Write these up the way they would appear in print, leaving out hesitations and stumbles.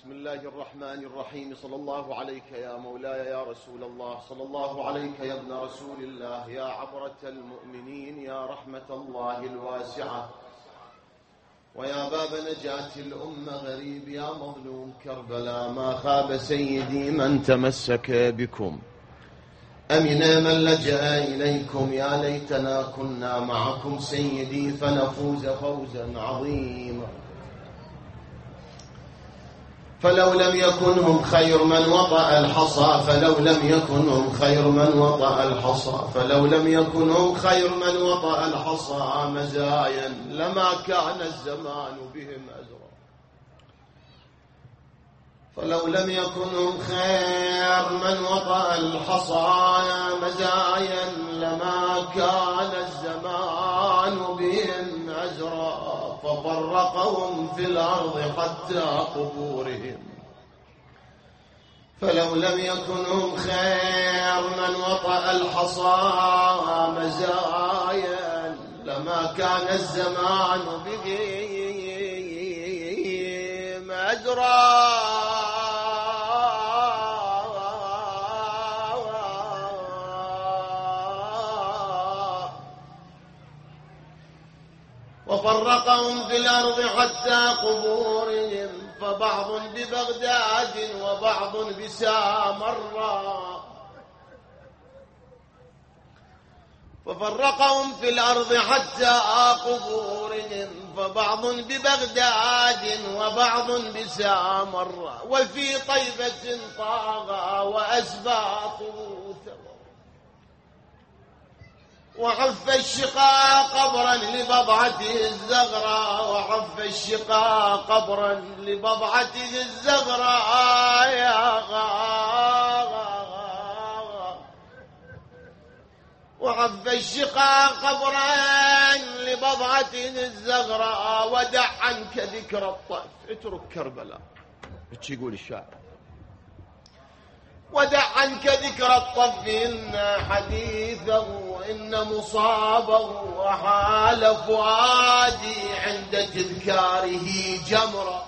بسم الله الرحمن الرحيم. صلى الله عليك يا مولاي يا رسول الله، صلى الله عليك يا ابن رسول الله، يا عبرة المؤمنين، يا رحمة الله الواسعة، ويا باب نجاة الأمة غريب، يا مظلوم كربلاء. ما خاب سيدي من تمسك بكم، أمن من لجأ إليكم. يا ليتنا كنا معكم سيدي فنفوز فوزا عظيما. فلو لم يكن هم خير من وطأ الحصى، فلو لم يكن هم خير من وطأ الحصى، فلو لم يكن هم خير من وطأ الحصى مزايا لما كان الزمان بهم أزرا. فلو لم يكن هم خير من وطأ الحصى مزايا لما كان الزمان بهم أزرا. ففرقهم في الأرض حتى قبورهم. فلو لم يكن هم خير من وطأ الحصى مزايا لما كان الزمان بهم أزرا. وفرقهم في الأرض حتى قبورهم. فبعض ببغداد وبعض بسامراء. ففرقهم في الأرض حتى قبورهم. فبعض ببغداد وبعض بسامراء. وفي طيبة طاغى وأسباطه ثوى. وحف الشقا قبرا لبضعته الزغراء. وحف الشقا قبرا لبضعته الزغراء يا وحف الشقا قبرا لبضعته الزغراء. ودع عنك ذكر الطف، اترك كربلاء. ايش يقول الشاعر؟ ودع عنك ذكر الطف إن حديثه إن مصابه. وحال فؤادي عند تذكاره جمرة.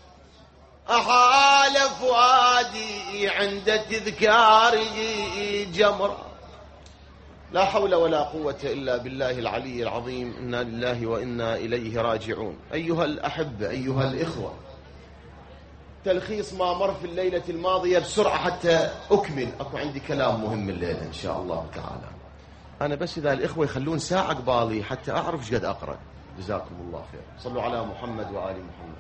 أحال فؤادي عند تذكاره جمرة. لا حول ولا قوة إلا بالله العلي العظيم. إنا لله وإنا إليه راجعون. أيها الأحبة، أيها الإخوة، تلخيص ما مر في الليلة الماضية بسرعة حتى أكمل. أكو عندي كلام مهم الليلة إن شاء الله تعالى. أنا بس إذا الإخوة يخلون ساعة قبالي حتى أعرف شقد أقرأ. جزاكم الله خير. صلوا على محمد وآل محمد.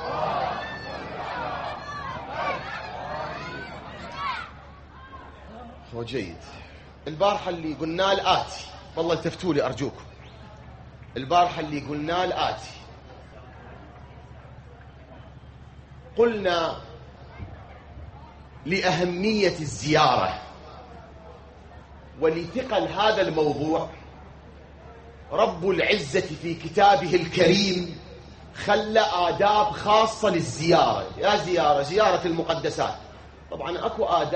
هو جيد. البارحة اللي قلنا الآتي، والله التفتوا لي أرجوكم. البارحة اللي قلنا الآتي، قلنا لأهمية الزيارة ولثقل هذا الموضوع رب العزة في كتابه الكريم خلى آداب خاصة للزيارة. يا زيارة المقدسات. طبعا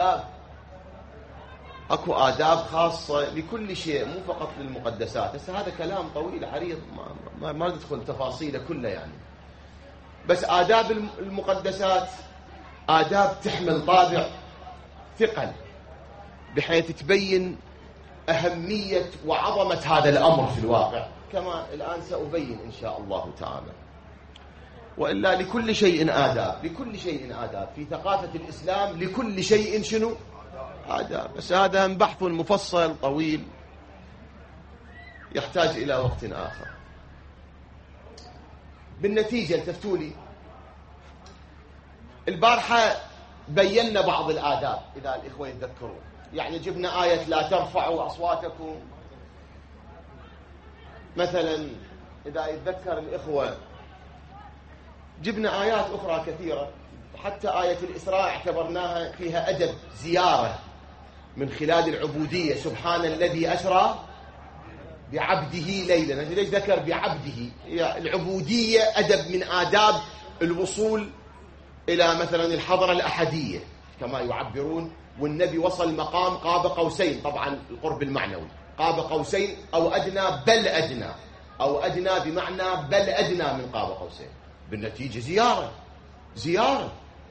أكو آداب خاصة لكل شيء، مو فقط للمقدسات. بس هذا كلام طويل عريض ما ندخل تفاصيله كله يعني. بس آداب المقدسات آداب تحمل طابع ثقل، بحيث تبين أهمية وعظمة هذا الأمر في الواقع، كما الآن سأبين إن شاء الله تعالى. وإلا لكل شيء آداب، لكل شيء آداب. في ثقافة الإسلام لكل شيء شنو؟ آداب. بس هذا بحث مفصل طويل يحتاج إلى وقت آخر. بالنتيجة التفتوا لي، البارحة بينا بعض الآداب إذا الإخوة يتذكرون. يعني جبنا آية لا ترفعوا أصواتكم مثلا، إذا يتذكر الإخوة. جبنا آيات أخرى كثيرة، حتى آية الإسراء اعتبرناها فيها أدب زيارة من خلال العبودية. سبحان الذي أسرى بعبده ليلا. ليش ذكر بعبده؟ العبودية أدب من آداب الوصول إلى مثلا الحضرة الأحدية كما يعبرون. والنبي وصل مقام قاب قوسين، طبعا القرب المعنوي، قاب قوسين أو أدنى بل أدنى، أو أدنى بمعنى بل أدنى من قاب قوسين. بالنتيجة زيارة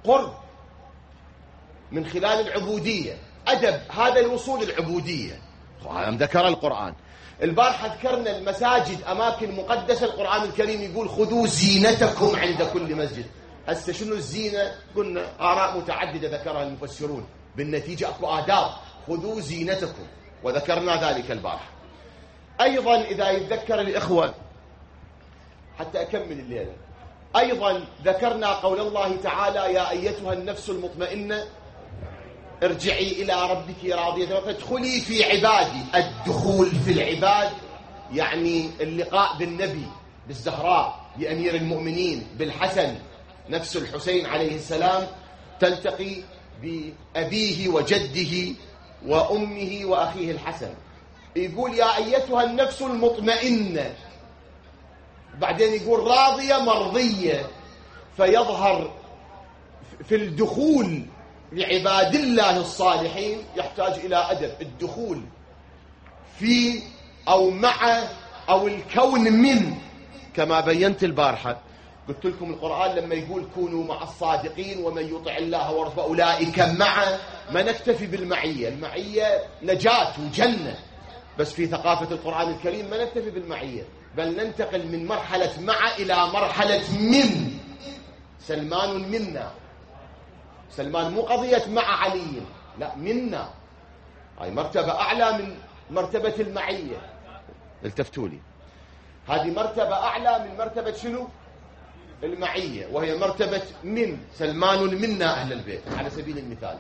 قرب من خلال العبودية، أدب هذا الوصول العبودية، ذكر القرآن. البارحة ذكرنا المساجد أماكن مقدسة، القرآن الكريم يقول خذوا زينتكم عند كل مسجد. هسه شنو الزينة؟ قلنا آراء متعددة ذكرها المفسرون، بالنتيجة أكو آداب، خذوا زينتكم، وذكرنا ذلك البارحة. أيضا إذا يتذكر الإخوة حتى أكمل الليلة، أيضا ذكرنا قول الله تعالى يا أيتها النفس المطمئنة ارجعي إلى ربك راضية فادخلي في عبادي. الدخول في العباد يعني اللقاء بالنبي، بالزهراء، بأمير المؤمنين، بالحسن نفس الحسين عليه السلام، تلتقي بأبيه وجده وأمه وأخيه الحسن. يقول يا أيتها النفس المطمئنة، بعدين يقول راضية مرضية. فيظهر في الدخول لعباد الله الصالحين يحتاج إلى أدب. الدخول في أو مع أو الكون من، كما بينت البارحة قلت لكم القرآن لما يقول كونوا مع الصادقين ومن يطع الله ورسوله فأولئك مع، ما نكتفي بالمعية، المعية نجاة وجنة، بس في ثقافة القرآن الكريم ما نكتفي بالمعية، بل ننتقل من مرحلة مع إلى مرحلة من. سلمان منا، سلمان مو قضية مع علي، لا منا، هاي مرتبة أعلى من مرتبة المعية. التفتوا لي، هذه مرتبة أعلى من مرتبة شنو؟ المعية، وهي مرتبة من. سلمان منا أهل البيت على سبيل المثال.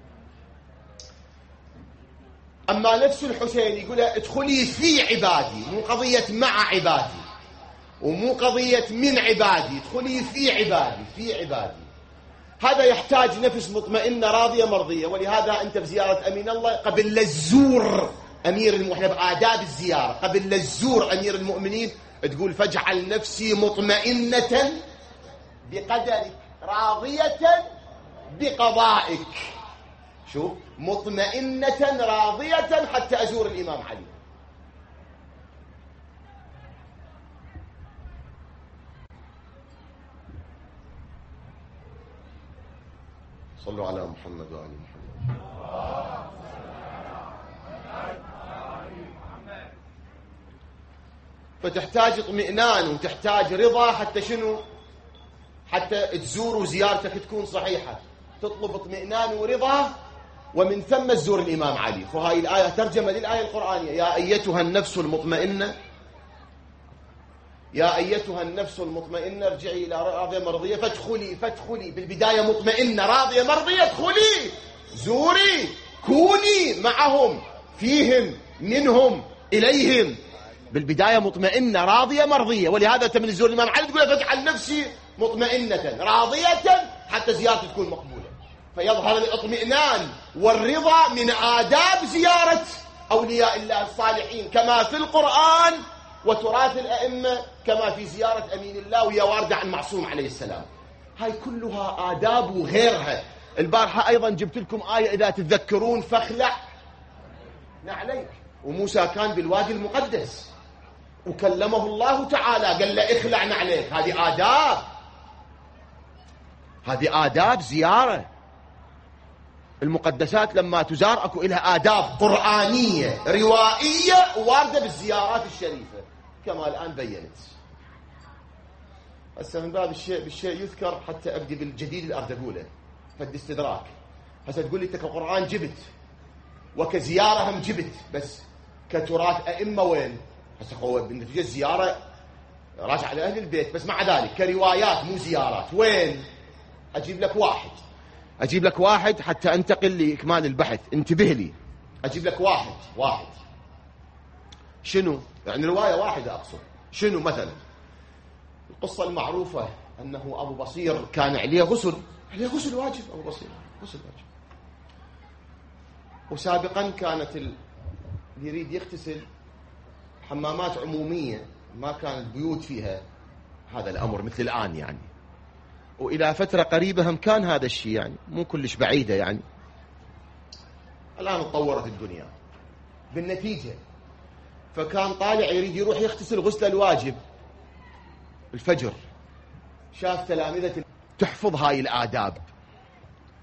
أما نفس الحسين يقول ادخلي في عبادي، مو قضية مع عبادي ومو قضية من عبادي، ادخلي في عبادي، في عبادي. هذا يحتاج نفس مطمئنة راضية مرضية. ولهذا أنت بزيارة أمين الله قبل للزور أمير المؤمنين، بآداب الزيارة قبل للزور أمير المؤمنين تقول فاجعل نفسي مطمئنة بقدرك راضية بقضائك. شوف، مطمئنة راضية حتى أزور الإمام علي. صلوا على محمد وآل محمد. فتحتاج اطمئنان وتحتاج رضا حتى شنو؟ حتى تزور وزيارتك تكون صحيحة. تطلب اطمئنان ورضا ومن ثم تزور الإمام علي. فهاي الآية ترجمة للآية القرآنية يا أيتها النفس المطمئنة، يا أيتها النفس المطمئنة ارجعي إلى راضية مرضية فادخلي. فادخلي بالبداية مطمئنة راضية مرضية، ادخلي زوري كوني معهم فيهم منهم إليهم. بالبداية مطمئنة راضية مرضية. ولهذا أنت من تزور الإمام علي تقول فاجعل نفسي مطمئنة راضية حتى زيارتي تكون مقبولة. فيظهر الاطمئنان والرضا من آداب زيارة أولياء الله الصالحين كما في القرآن وتراث الأئمة، كما في زيارة أمين الله وهي واردة عن معصوم عليه السلام. هاي كلها آداب وغيرها. البارحة أيضا جبت لكم آية إذا تتذكرون فاخلع نعليك، وموسى كان بالوادي المقدس وكلمه الله تعالى قال له اخلع نعليك. هذه آداب، هذه آداب زيارة. المقدسات لما تزار أكو إلها آداب قرآنية روائية واردة بالزيارات الشريفة كما الآن بيّنت. هسه من باب الشيء بالشيء يذكر حتى أبدي بالجديد اللي أريد أقوله فد استدراك. هسه تقول لي أنت كقرآن جبت وكزيارة هم جبت، بس كتراث أئمة وين؟ هسه هو بالنتيجة الزيارة راجع على أهل البيت، بس مع ذلك كروايات مو زيارات وين؟ أجيب لك واحد حتى أنتقل لإكمال البحث. انتبه لي، أجيب لك واحد شنو؟ يعني رواية واحدة أقصد. شنو مثلا؟ القصة المعروفة أنه أبو بصير كان عليه غسل واجب. أبو بصير غسل واجب، وسابقا كانت اللي يريد يغتسل حمامات عمومية، ما كان البيوت فيها هذا الأمر مثل الآن يعني. وإلى فترة قريبة هم كان هذا الشيء يعني، مو كلش بعيدة يعني. الآن تطورت الدنيا بالنتيجة. فكان طالع يريد يروح يغتسل غسل الواجب الفجر، شاف تلامذة تحفظ هاي الآداب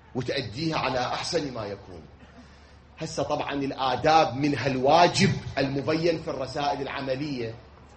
وتأديها على أحسن ما يكون. هسه طبعا الآداب منها الواجب المبين في الرسائل العملية،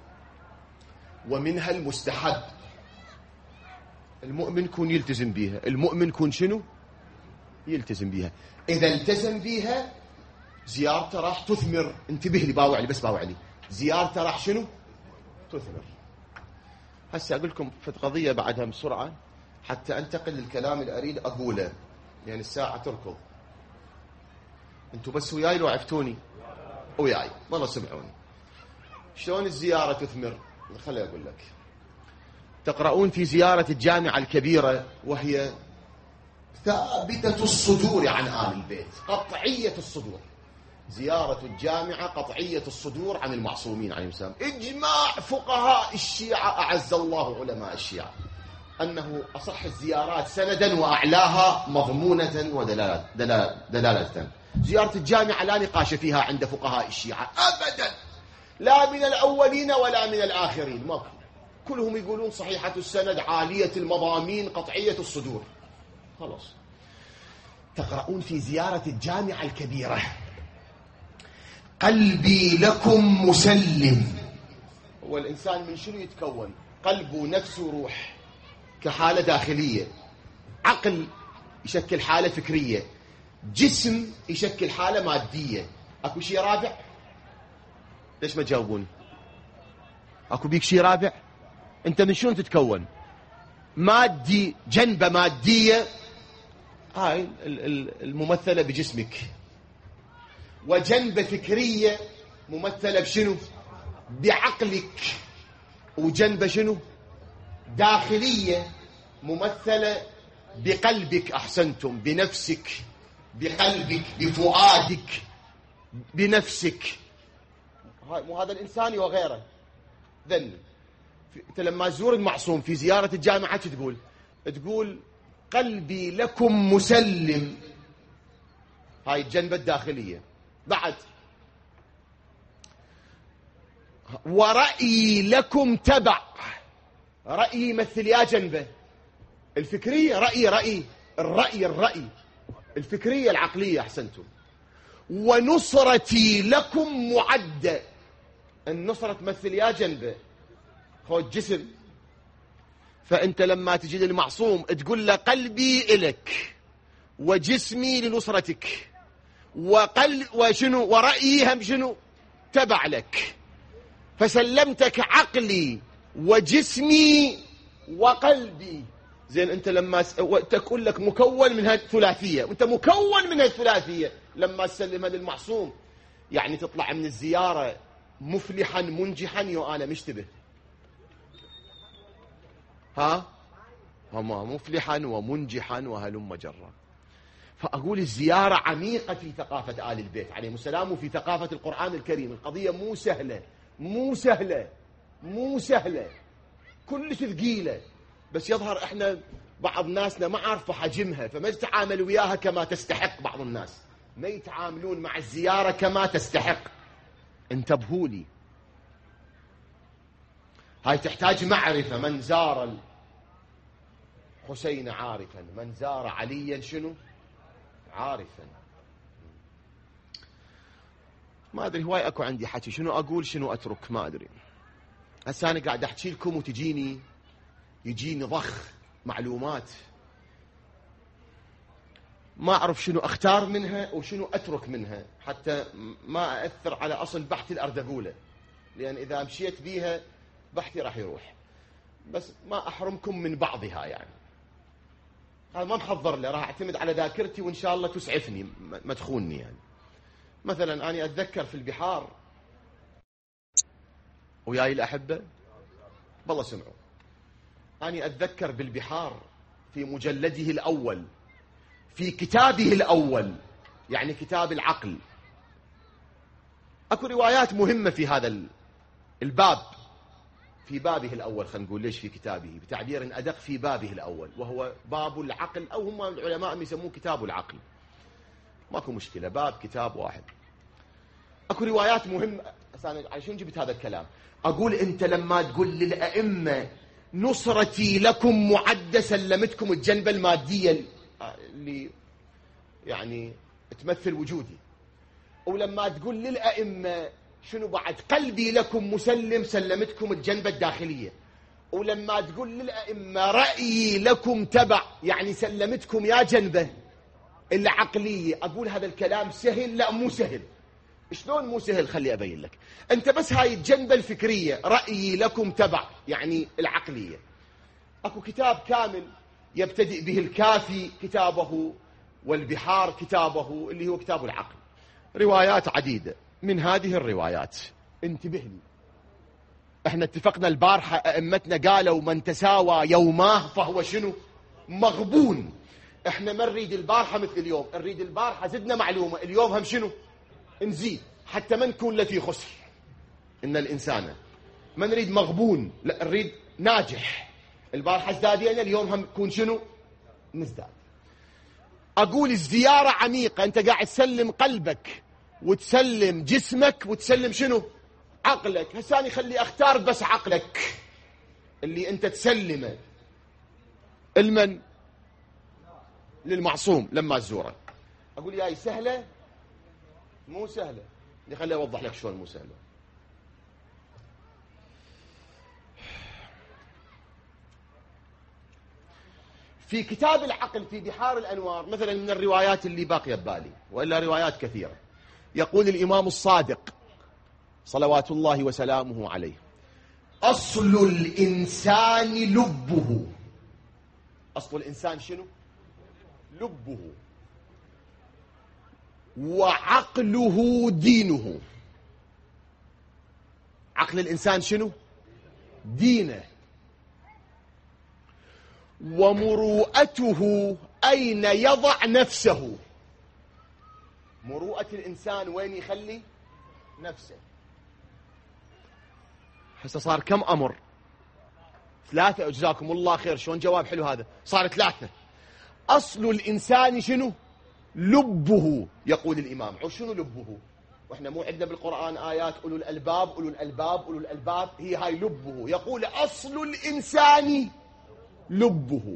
ومنها المستحب. المؤمن كون يلتزم بيها، المؤمن كون شنو؟ يلتزم بيها. إذا التزم بيها زيارته راح تثمر. انتبه لي، باوع لي، بس باوع لي، زيارته راح شنو؟ تثمر. هسه أقول لكم في قضية بعدها بسرعة حتى أنتقل للكلام اللي أريد أقوله، يعني الساعة تركض. أنتوا بس وياي لو عفتوني وياي والله سمعوني. شلون الزيارة تثمر؟ خليني أقول لك. تقرؤون في زيارة الجامعة الكبيرة وهي ثابتة الصدور عن آل البيت، قطعية الصدور. زيارة الجامعة قطعية الصدور عن المعصومين عليهم السلام. إجماع فقهاء الشيعة أعز الله علماء الشيعة أنه أصح الزيارات سندا وأعلاها مضمونة ودلالة. زيارة الجامعة لا نقاش فيها عند فقهاء الشيعة أبدا، لا من الأولين ولا من الآخرين، ما كلهم يقولون صحيحة السند، عالية المضامين، قطعية الصدور. خلاص. تقرؤون في زيارة الجامعة الكبيرة: قلبي لكم مسلم. هو الإنسان من شنو يتكون؟ قلبه، نفسه، روح، كحالة داخلية. عقل يشكل حالة فكرية، جسم يشكل حالة مادية. أكو شيء رابع؟ ليش ما تجاوبوني؟ أكو بيك شيء رابع؟ أنت من شنو تتكون؟ مادي، جنبة مادية هاي الممثلة بجسمك، وجنبة فكرية ممثلة بشنو؟ بعقلك، وجنبة شنو؟ داخلية ممثلة بقلبك. أحسنتم، بنفسك، بقلبك، بفؤادك، بنفسك. وهذا الإنساني وغيره. ذن أنت لما تزور المعصوم في زيارة الجامعة تقول قلبي لكم مسلم. هاي الجنبة الداخلية. بعد ورأيي لكم تبع. رأيي يمثل يا جنبه الفكرية، رأيي الرأي الفكرية العقلية. أحسنتم. ونصرتي لكم معدة. النصرة تمثل يا جنبه خذ جسم. فأنت لما تجي للمعصوم تقول له قلبي إلك وجسمي لنصرتك، وشنو ورأيي هم شنو تبع لك. فسلمتك عقلي وجسمي وقلبي. زين أنت لما تقول لك مكون من هذه الثلاثية، وأنت مكون من هذه الثلاثية، لما تسلمها للمعصوم يعني تطلع من الزيارة مفلحا منجحا. أنا مشتبه هما مفلحا ومنجحا وهلم جرا. فأقول الزيارة عميقة في ثقافة آل البيت عليهم السلام، وفي ثقافة القرآن الكريم. القضية مو سهلة كلش ثقيلة، بس يظهر احنا بعض ناسنا ما عارفة حجمها، فما يتعامل وياها كما تستحق. بعض الناس ما يتعاملون مع الزيارة كما تستحق. انتبهوا لي، هاي تحتاج معرفة. من زار الحسين عارفا، من زار عليا شنو عارفا. ما أدري، هواي أكو عندي حكي، شنو أقول شنو أترك ما أدري. هسه أنا قاعد أحكي لكم يجيني ضخ معلومات، ما أعرف شنو أختار منها وشنو أترك منها، حتى ما أأثر على أصل بحث الأردقولة، لأن إذا مشيت بيها بحثي راح يروح. بس ما أحرمكم من بعضها، يعني هذا ما محضر له، راح أعتمد على ذاكرتي وإن شاء الله تسعفني ما تخونني. يعني مثلا أنا أتذكر في البحار وياي الأحبة بالله سمعوا، أنا أتذكر بالبحار في مجلده الأول في كتابه الأول، يعني كتاب العقل، أكو روايات مهمة في هذا الباب، في بابه الأول. خلينا نقول ليش في كتابه، بتعبير أدق في بابه الأول، وهو باب العقل، أو هم العلماء يسموه كتاب العقل. ماكو مشكلة، باب كتاب واحد. أكو روايات مهمة. عشان جبت هذا الكلام؟ أقول أنت لما تقول للأئمة نصرتي لكم معدة، سلمتكم الجنبة المادية اللي يعني تمثل وجودي. ولما تقول للأئمة شنو بعد قلبي لكم مسلم سلمتكم الجنبة الداخلية. ولما تقول للأئمة رأيي لكم تبع يعني سلمتكم يا جنبة العقلية. أقول هذا الكلام سهل؟ لا مو سهل. شلون مو سهل؟ خلي أبين لك. أنت بس هاي الجنبة الفكرية رأيي لكم تبع يعني العقلية. أكو كتاب كامل يبتدئ به الكافي كتابه والبحار كتابه اللي هو كتاب العقل، روايات عديدة. من هذه الروايات انتبه لي، احنا اتفقنا البارحة أئمتنا قالوا من تساوى يوماه فهو شنو؟ مغبون. احنا ما نريد البارحة مثل اليوم، نريد البارحة زدنا معلومة، اليوم هم شنو؟ نزيد حتى ما نكون لفي خسر. إن الإنسان ما نريد مغبون، لا نريد ناجح. البارحة ازدادينا، اليوم هم نكون شنو؟ نزداد. أقول الزيارة عميقة، أنت قاعد تسلم قلبك وتسلم جسمك وتسلم شنو؟ عقلك. هساني خلي أختار بس عقلك اللي أنت تسلمه المن؟ للمعصوم لما تزوره. أقول ياي سهلة؟ مو سهلة. خلي أوضح لك شلون مو سهلة. في كتاب العقل في بحار الأنوار مثلا من الروايات اللي باقية ببالي وإلا روايات كثيرة، يقول الإمام الصادق صلوات الله وسلامه عليه: أصل الإنسان لبه. أصل الإنسان شنو؟ لبه. وعقله دينه. عقل الإنسان شنو؟ دينه. ومروءته أين يضع نفسه. مروءة الإنسان وين يخلي نفسه. هسه صار كم أمر؟ 3. جزاكم الله خير. شلون جواب حلو هذا؟ صار 3. أصل الإنسان شنو؟ لبه. يقول الإمام شنو لبه؟ وإحنا مو عندنا بالقرآن آيات أولو الألباب أولو الألباب أولو الألباب، هي هاي لبه. يقول أصل الإنسان لبه.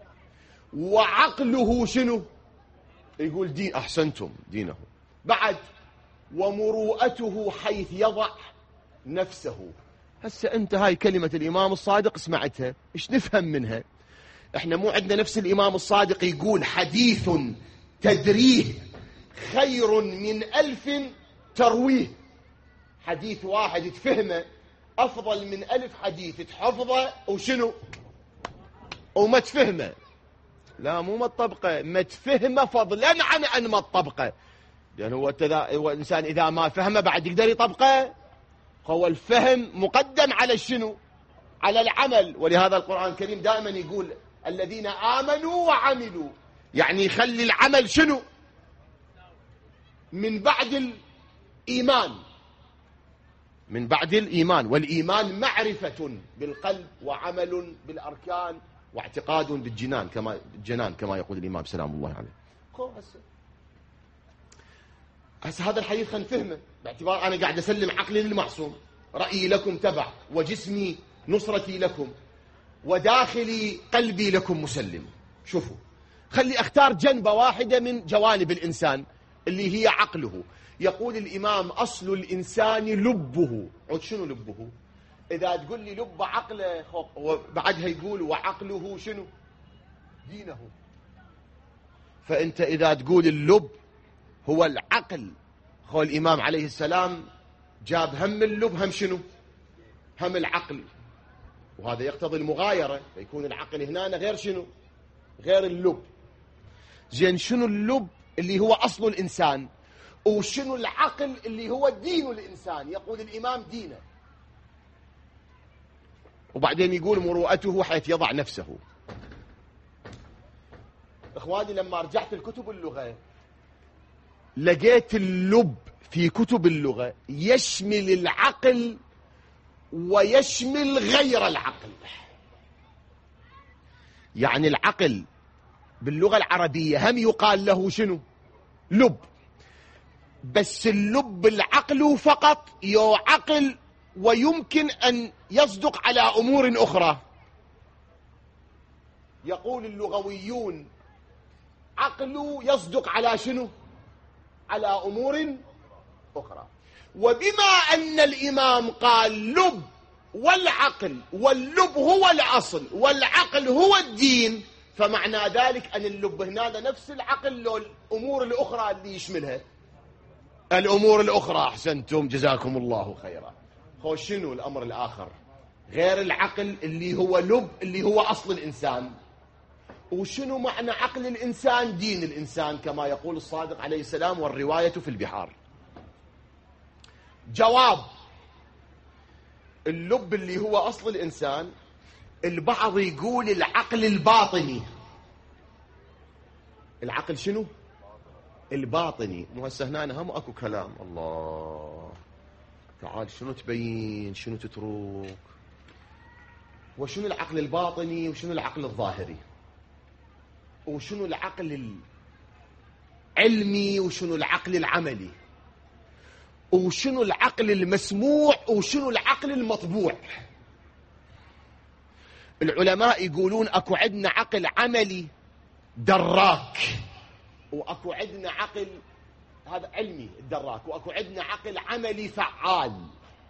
وعقله شنو؟ يقول دين. أحسنتم، دينه. بعد ومروءته حيث يضع نفسه. هسه أنت هاي كلمة الإمام الصادق سمعتها، إيش نفهم منها؟ إحنا مو عندنا نفس الإمام الصادق يقول حديث تدريه خير من 1000 ترويه. حديث واحد تفهمه أفضل من 1000 حديث تحفظه وشنو؟ وما تفهمه. لا مو ما تطبقه، ما تفهمه فضلا عن أن ما تطبقه. لأن هو الإنسان إذا ما فهمه بعد يقدر يطبقه. هو الفهم مقدم على الشنو؟ على العمل. ولهذا القرآن الكريم دائما يقول الذين آمنوا وعملوا، يعني يخلي العمل شنو؟ من بعد الإيمان. من بعد الإيمان. والإيمان معرفة بالقلب وعمل بالأركان واعتقاد بالجنان كما يقول الإمام سلام الله عليه. هسه هذا الحديث خلينا نفهمه باعتبار أنا قاعد أسلم عقلي للمعصوم. رأيي لكم تبع وجسمي نصرتي لكم وداخلي قلبي لكم مسلم. شوفوا، خلي أختار جنبة واحدة من جوانب الإنسان اللي هي عقله. يقول الإمام أصل الإنسان لبه. عود شنو لبه؟ إذا تقول لي لب عقله وبعدها يقول وعقله شنو؟ دينه. فأنت إذا تقول اللب هو العقل، هو الإمام عليه السلام جاب هم اللب هم شنو؟ هم العقل. وهذا يقتضي المغايرة، فيكون العقل هنا غير شنو؟ غير اللب. زين شنو اللب اللي هو أصل الإنسان، وشنو العقل اللي هو دين الإنسان؟ يقول الإمام دينه. وبعدين يقول مروءته حيث يضع نفسه. إخواني لما رجعت الكتب اللغة لقيت اللب في كتب اللغة يشمل العقل ويشمل غير العقل. يعني العقل باللغة العربية هم يقال له شنو؟ لب. بس اللب العقل فقط يعقل، ويمكن أن يصدق على أمور أخرى. يقول اللغويون العقل يصدق على شنو؟ على أمور أخرى. وبما أن الإمام قال لب والعقل، واللب هو الأصل والعقل هو الدين، فمعنى ذلك أن اللب هنا نفس العقل لو الأمور الأخرى اللي يشملها. الأمور الأخرى أحسنتم جزاكم الله خيرا. خوش شنو الأمر الآخر غير العقل اللي هو لب اللي هو أصل الإنسان؟ وشنو معنى عقل الإنسان دين الإنسان كما يقول الصادق عليه السلام والرواية في البحار؟ جواب: اللب اللي هو أصل الإنسان البعض يقول العقل الباطني. العقل شنو؟ الباطني. مو هسه هنا هم اكو كلام الله تعال شنو تبين شنو تترك، وشنو العقل الباطني وشنو العقل الظاهري، وشنو العقل العلمي وشنو العقل العملي، وشنو العقل المسموع وشنو العقل المطبوع. العلماء يقولون اكو عندنا عقل عملي دراك، واكو عندنا عقل هذا علمي الدراك، واكو عندنا عقل عملي فعال.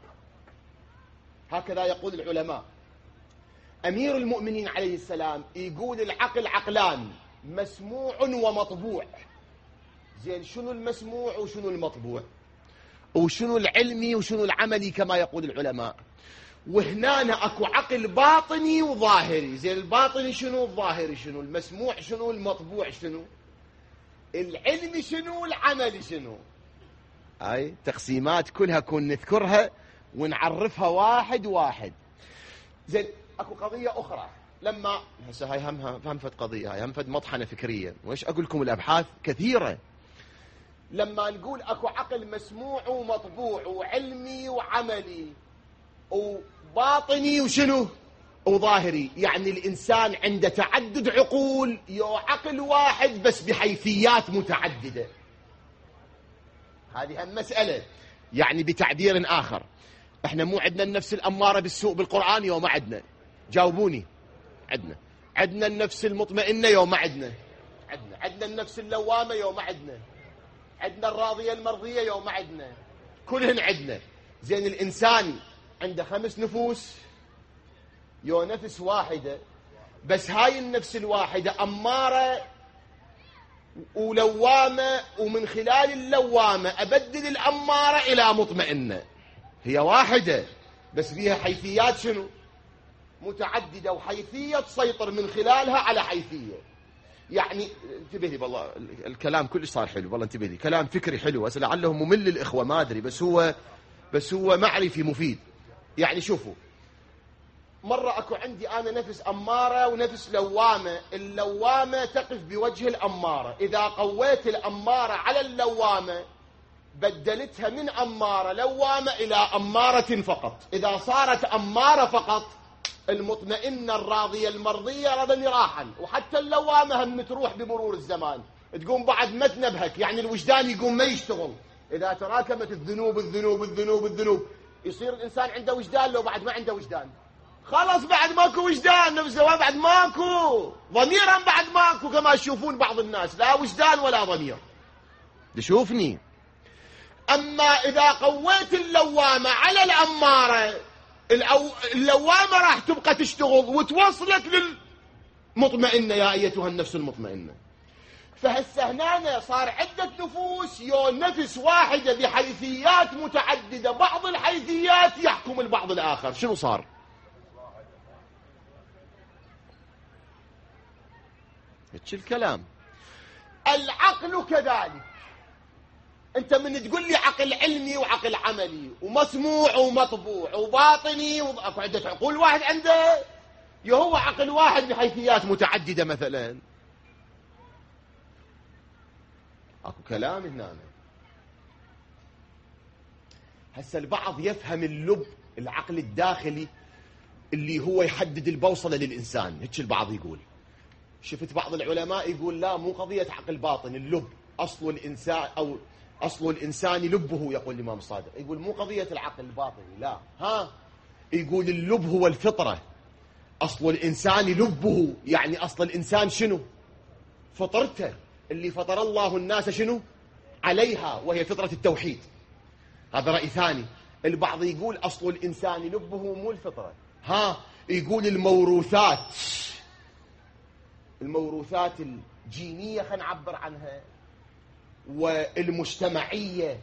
هكذا يقول العلماء. امير المؤمنين عليه السلام يقول العقل عقلان، مسموع ومطبوع. زين شنو المسموع وشنو المطبوع وشنو العلمي وشنو العملي كما يقول العلماء؟ وهنا اكو عقل باطني وظاهري. زين الباطني شنو؟ الظاهري شنو؟ المسموع شنو؟ المطبوع شنو؟ العلمي شنو؟ العملي شنو؟ هاي تقسيمات كلها كون نذكرها ونعرفها واحد واحد. زين اكو قضية اخرى. لما هسه هاي هم فد قضية، هاي هم فد مطحنة فكرية، وايش اقول لكم الابحاث كثيرة. لما نقول اكو عقل مسموع ومطبوع وعلمي وعملي وباطني وشنو؟ وظاهري، يعني الإنسان عنده تعدد عقول، يو عقل واحد بس بحيثيات متعددة. هذه هم مسألة. يعني بتعبير آخر، احنا مو عندنا النفس الأمارة بالسوء بالقرآن؟ يوم ما عندنا. جاوبوني. عندنا النفس المطمئنة؟ يوم ما عندنا. عندنا النفس اللوامة؟ يوم ما عندنا. عندنا الراضية المرضية؟ يوم ما عندنا. كلهن عندنا. زين الإنسان عنده 5 نفوس، يو نفس واحدة، بس هاي النفس الواحدة أمارة ولوامة، ومن خلال اللوامة أبدل الأمارة إلى مطمئنة. هي واحدة بس فيها حيثيات شنو؟ متعددة، وحيثية تسيطر من خلالها على حيثية. يعني انتبه لي والله الكلام كلش صار حلو، والله انتبه لي كلام فكري حلو، بس لعله ممل الإخوة ما أدري، بس هو معرفي مفيد. يعني شوفوا، مرة أكو عندي أنا نفس أمارة ونفس لوامة. اللوامة تقف بوجه الأمارة، إذا قويت الأمارة على اللوامة بدلتها من أمارة لوامة إلى أمارة فقط. إذا صارت أمارة فقط، المطمئنة الراضية المرضية رضني راحا، وحتى اللوامة هم تروح بمرور الزمان، تقوم بعد ما تنبهك، يعني الوجدان يقوم ما يشتغل. إذا تراكمت الذنوب الذنوب الذنوب الذنوب، يصير الإنسان عنده وجدان لو بعد ما عنده وجدان. خلاص بعد ماكو وجدان، نفس بعد ماكو ضميرا، بعد ماكو كما تشوفون بعض الناس، لا وجدان ولا ضمير. تشوفني. أما إذا قويت اللوامة على الأمارة، اللوامة راح تبقى تشتغل وتوصلك للمطمئنة، يا أيتها النفس المطمئنة. فهسه هنا صار عدة نفوس، يو نفس واحدة بحيثيات متعددة، بعض الحيثيات يحكم البعض الآخر. شنو صار؟ هيك الكلام. العقل كذلك. انت من تقول لي عقل علمي وعقل عملي ومسموع ومطبوع وباطني اكو عدة عقول، واحد عنده هو عقل واحد بحيثيات متعددة مثلا. اكو كلام هنا. هسه البعض يفهم اللب، العقل الداخلي اللي هو يحدد البوصلة للإنسان، هيك البعض يقول. شفت بعض العلماء يقول لا، مو قضية عقل باطن، اللب أصل الإنسان، أو أصل الإنسان لبه، يقول الإمام الصادق. يقول مو قضية العقل الباطني، لا، يقول اللب هو الفطرة، أصل الإنسان لبه، يعني أصل الإنسان شنو؟ فطرته. اللي فطر الله الناس شنو عليها، وهي فطرة التوحيد. هذا رأي ثاني. البعض يقول أصل الإنسان لبه مو الفطرة، يقول الموروثات الجينية خلينا نعبر عنها، والمجتمعية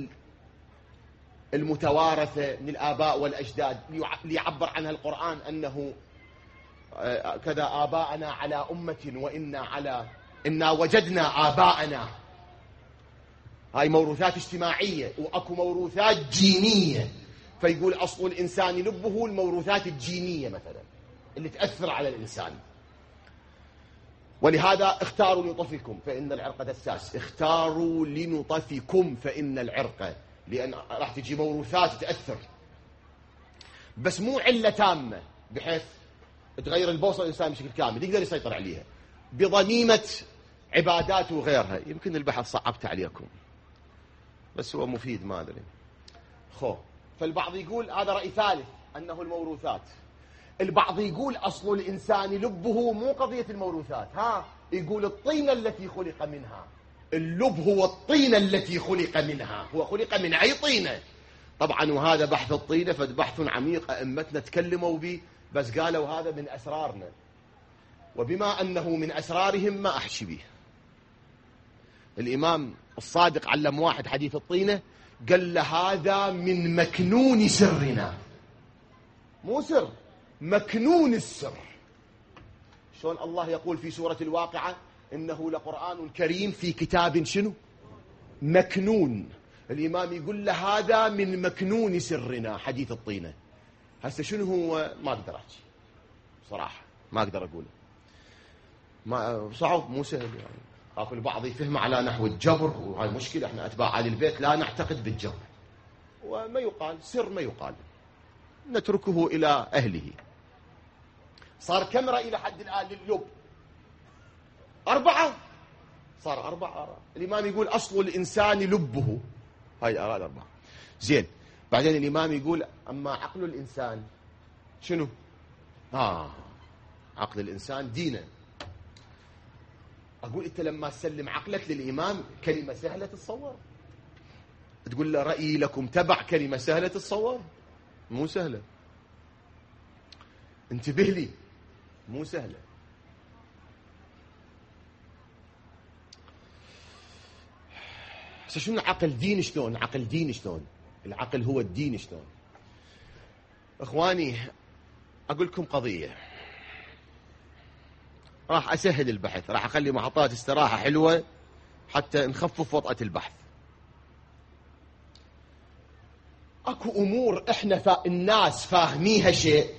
المتوارثة من الآباء والأجداد، ليعبر عنها القرآن أنه كذا آباءنا على أمة إنا وجدنا آباءنا. هاي موروثات اجتماعية، وأكو موروثات جينية. فيقول أصل الإنسان لبه الموروثات الجينية مثلا اللي تأثر على الإنسان. ولهذا اختاروا لنطفكم فإن العرق دساس، اختاروا لنطفكم فإن العرق، لأن راح تجي موروثات تأثر، بس مو علة تامة بحيث تغير البوصلة الإنسان بشكل كامل يقدر يسيطر عليها بضنيمة عبادات وغيرها. يمكن البحث صعبت عليكم بس هو مفيد، ما أدري. فالبعض يقول هذا رأي ثالث أنه الموروثات. البعض يقول أصل الإنسان لبه مو قضية الموروثات، يقول الطينة التي خلق منها. اللب هو الطينة التي خلق منها، هو خلق من أي طينة طبعا. وهذا بحث الطينة فبحث عميق، أئمتنا تكلموا به، بس قالوا هذا من أسرارنا، وبما أنه من أسرارهم ما أحشي به. الإمام الصادق علم واحد حديث الطينة، قال له هذا من مكنون سرنا، مو سر، مكنون السر. شلون الله يقول في سورة الواقعة إنه لقرآن كريم في كتاب شنو مكنون. الإمام يقول له هذا من مكنون سرنا حديث الطينة. هسه شنو هو ما أقدر أحكي صراحة، ما أقدر أقوله، ما صعب مو سهل يعني. أكو البعض يفهم على نحو الجبر، وهاي مشكلة. احنا أتباع آل البيت لا نعتقد بالجبر، وما يقال سر ما يقال، نتركه إلى أهله. صار كم رأي لحد الآن لللب؟ 4. صار 4 آراء. الإمام يقول أصل الإنسان لبه، هاي الآراء 4. زين، بعدين الإمام يقول أما عقل الإنسان شنو؟ عقل الإنسان دينه. أقول أنت لما تسلم عقلك للإمام كلمة سهلة تتصور، تقول له رأيي لكم تبع، كلمة سهلة تتصور؟ مو سهلة. انتبه لي، مو سهلة. شنو عقل دين؟ شلون عقل دين؟ شلون العقل هو الدين؟ شلون؟ اخواني اقول لكم قضية، راح اسهل البحث، راح اخلي محطات استراحة حلوة حتى نخفف وطأة البحث. اكو امور احنا الناس فاهميها شيء،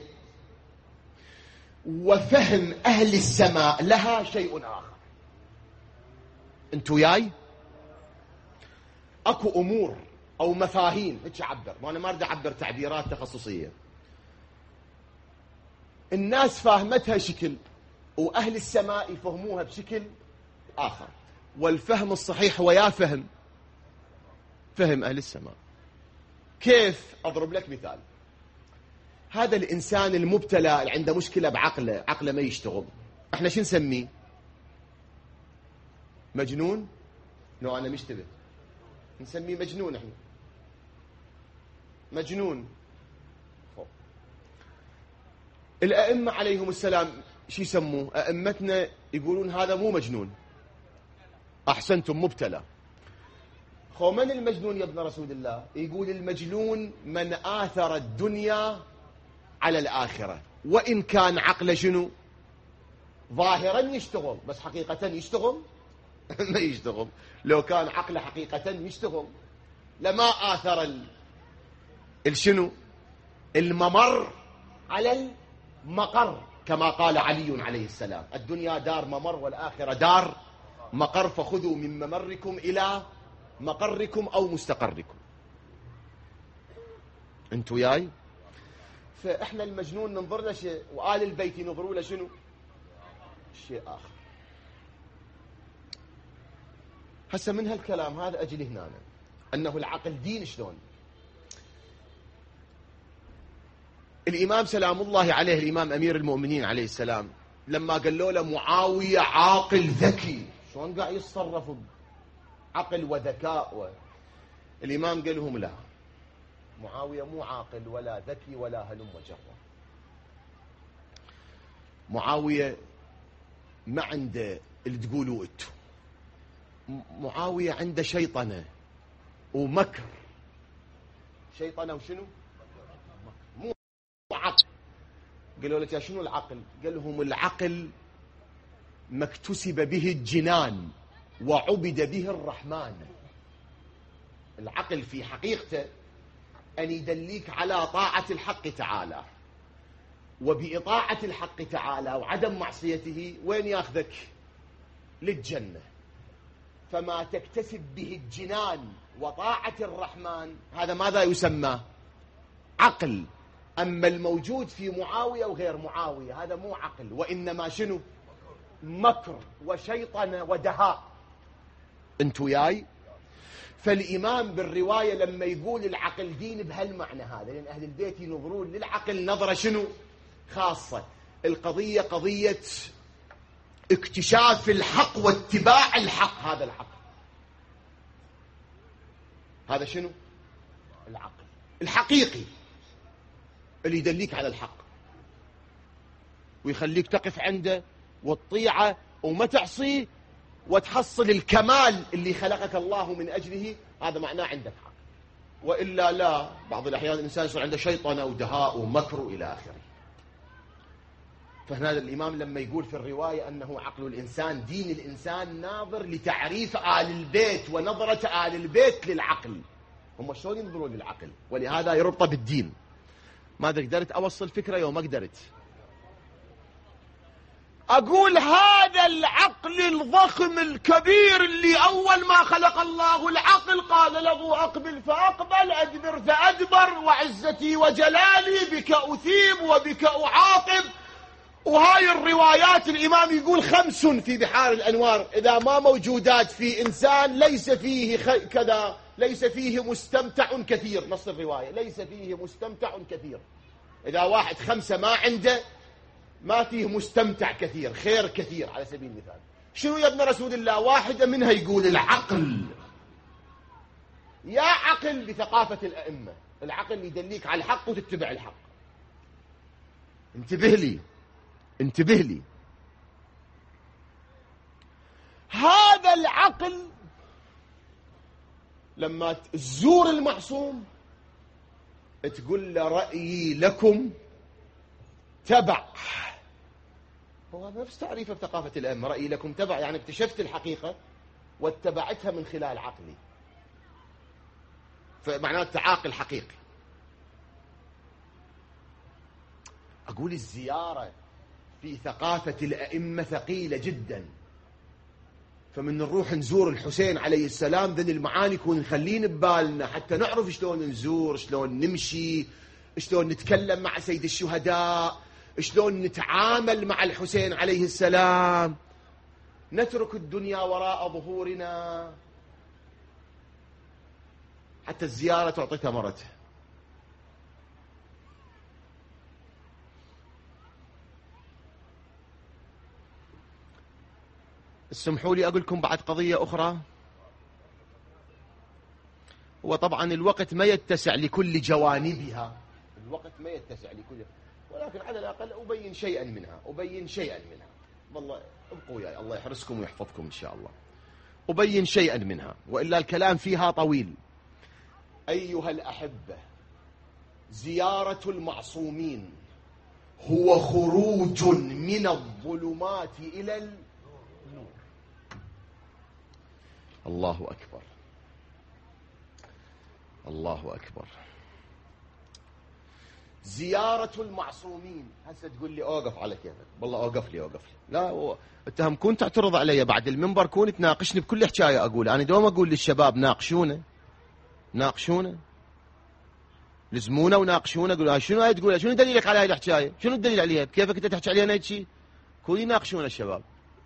وفهم اهل السماء لها شيء اخر. انتو وياي؟ اكو امور او مفاهيم، هيك اعبر، وانا ما اريد اعبر تعبيرات تخصصيه، الناس فاهمتها شكل واهل السماء يفهموها بشكل اخر، والفهم الصحيح هو يا فهم اهل السماء. كيف؟ اضرب لك مثال. هذا الانسان المبتلى اللي عنده مشكله بعقله، عقله ما يشتغل، احنا شو نسميه؟ مجنون؟ لو انا مشتبه نسميه مجنون. احنا مجنون. الأئمة عليهم السلام شو يسموه؟ أئمتنا يقولون هذا مو مجنون، أحسنتم، مبتلى. من المجنون يا ابن رسول الله؟ يقول المجنون من آثر الدنيا على الآخرة، وإن كان عقله شنو؟ ظاهرا يشتغل، بس حقيقة يشتغل؟ ما يشتغل. لو كان عقله حقيقة يشتغل لما آثر الشنو؟ الممر على المقر، كما قال علي عليه السلام: الدنيا دار ممر والآخرة دار مقر، فخذوا من ممركم إلى مقركم أو مستقركم. انتوا وياي؟ فإحنا المجنون ننظر له شيء، وآل البيت ينظروا له شنو؟ شيء آخر. هسه من هالكلام هذا أجل هنا أنه العقل دين. شلون؟ الإمام سلام الله عليه، الإمام أمير المؤمنين عليه السلام، لما قالوا له معاوية عاقل ذكي، شلون قاعد يتصرف بعقل وذكاء. الإمام قال لهم لا، معاوية مو عاقل ولا ذكي ولا هلم وجرة. معاوية ما عنده اللي تقولوا انتم، معاوية عنده شيطنة ومكر. شيطنة وشنو؟ مو عقل. قالوا له شنو العقل؟ قال لهم العقل ما اكتسب به الجنان وعبد به الرحمن. العقل في حقيقته أن يدليك على طاعة الحق تعالى، وبإطاعة الحق تعالى وعدم معصيته وين ياخذك؟ للجنة. فما تكتسب به الجنان وطاعة الرحمن هذا ماذا يسمى؟ عقل. أما الموجود في معاوية وغير معاوية هذا مو عقل، وإنما شنو؟ مكر وشيطنة ودهاء. انتو ياي؟ فالإمام بالرواية لما يقول العقل دين بهالمعنى هذا، لأن أهل البيت ينظرون للعقل نظرة شنو؟ خاصة. القضية قضية اكتشاف الحق واتباع الحق. هذا العقل. هذا شنو؟ العقل الحقيقي اللي يدليك على الحق ويخليك تقف عنده وتطيعه وما تعصيه وتحصل الكمال اللي خلقك الله من أجله. هذا معناه عندك حق. وإلا لا، بعض الأحيان الإنسان يصير عنده شيطنة ودهاء ومكر إلى آخره. فهنا الإمام لما يقول في الرواية أنه عقل الإنسان دين الإنسان ناظر لتعريف آل البيت ونظرة آل البيت للعقل. هم شلون ينظرون للعقل، ولهذا يربط بالدين. ماذا قدرت أوصل فكرة يوم ما قدرت أقول هذا العقل الضخم الكبير اللي أول ما خلق الله العقل قال له أقبل فأقبل، أدبر فأدبر، وعزتي وجلالي بك أثيب وبك أعاقب. وهاي الروايات الإمام يقول 5 في بحار الأنوار إذا ما موجودات في إنسان ليس فيه كذا، ليس فيه مستمتع كثير. نص الرواية ليس فيه مستمتع كثير. إذا واحد 5 ما عنده، ما فيه مستمتع كثير، خير كثير. على سبيل المثال شنو يا ابن رسول الله؟ واحدة منها يقول العقل. يا عقل بثقافة الأئمة، العقل يدليك على الحق وتتبع الحق. انتبه لي، انتبه لي. هذا العقل لما تزور المعصوم تقول له رأيي لكم تبع. هو نفس تعريفه بثقافة الأئمة، رأيي لكم تبع، يعني اكتشفت الحقيقة واتبعتها من خلال عقلي، فمعناه تعاقل حقيقي. أقول الزيارة في ثقافة الأئمة ثقيلة جدا. فمن نروح نزور الحسين عليه السلام ذن المعاني يكون نخلين ببالنا حتى نعرف شلون نزور، شلون نمشي، شلون نتكلم مع سيد الشهداء، شلون نتعامل مع الحسين عليه السلام. نترك الدنيا وراء ظهورنا حتى الزيارة تعطي ثمرتها. اسمحوا لي أقول لكم بعد قضية أخرى. هو طبعا الوقت ما يتسع لكل جوانبها، الوقت ما يتسع لكل، ولكن على الأقل أبين شيئا منها، أبين شيئا منها. والله ابقوا يا الله يحرسكم ويحفظكم إن شاء الله. أبين شيئا منها وإلا الكلام فيها طويل. أيها الأحبة، زيارة المعصومين هو خروج من الظلمات إلى النور. الله أكبر، الله أكبر. زيارة المعصومين. هسه تقول لي أوقف على كيفك، والله أوقف لي أوقف لي. لا أنت هم كنت تعترض علي بعد المنبر، كون تناقشني بكل حكاية أقول. أنا دوم أقول للشباب ناقشونا، ناقشونا، لزمونا وناقشونا. أقول شنو هاي تقولها، شنو دليلك على هاي الحكاية، شنو الدليل عليها، كيفك أنت تحكي عليها هيك شيء. كون يناقشونا الشباب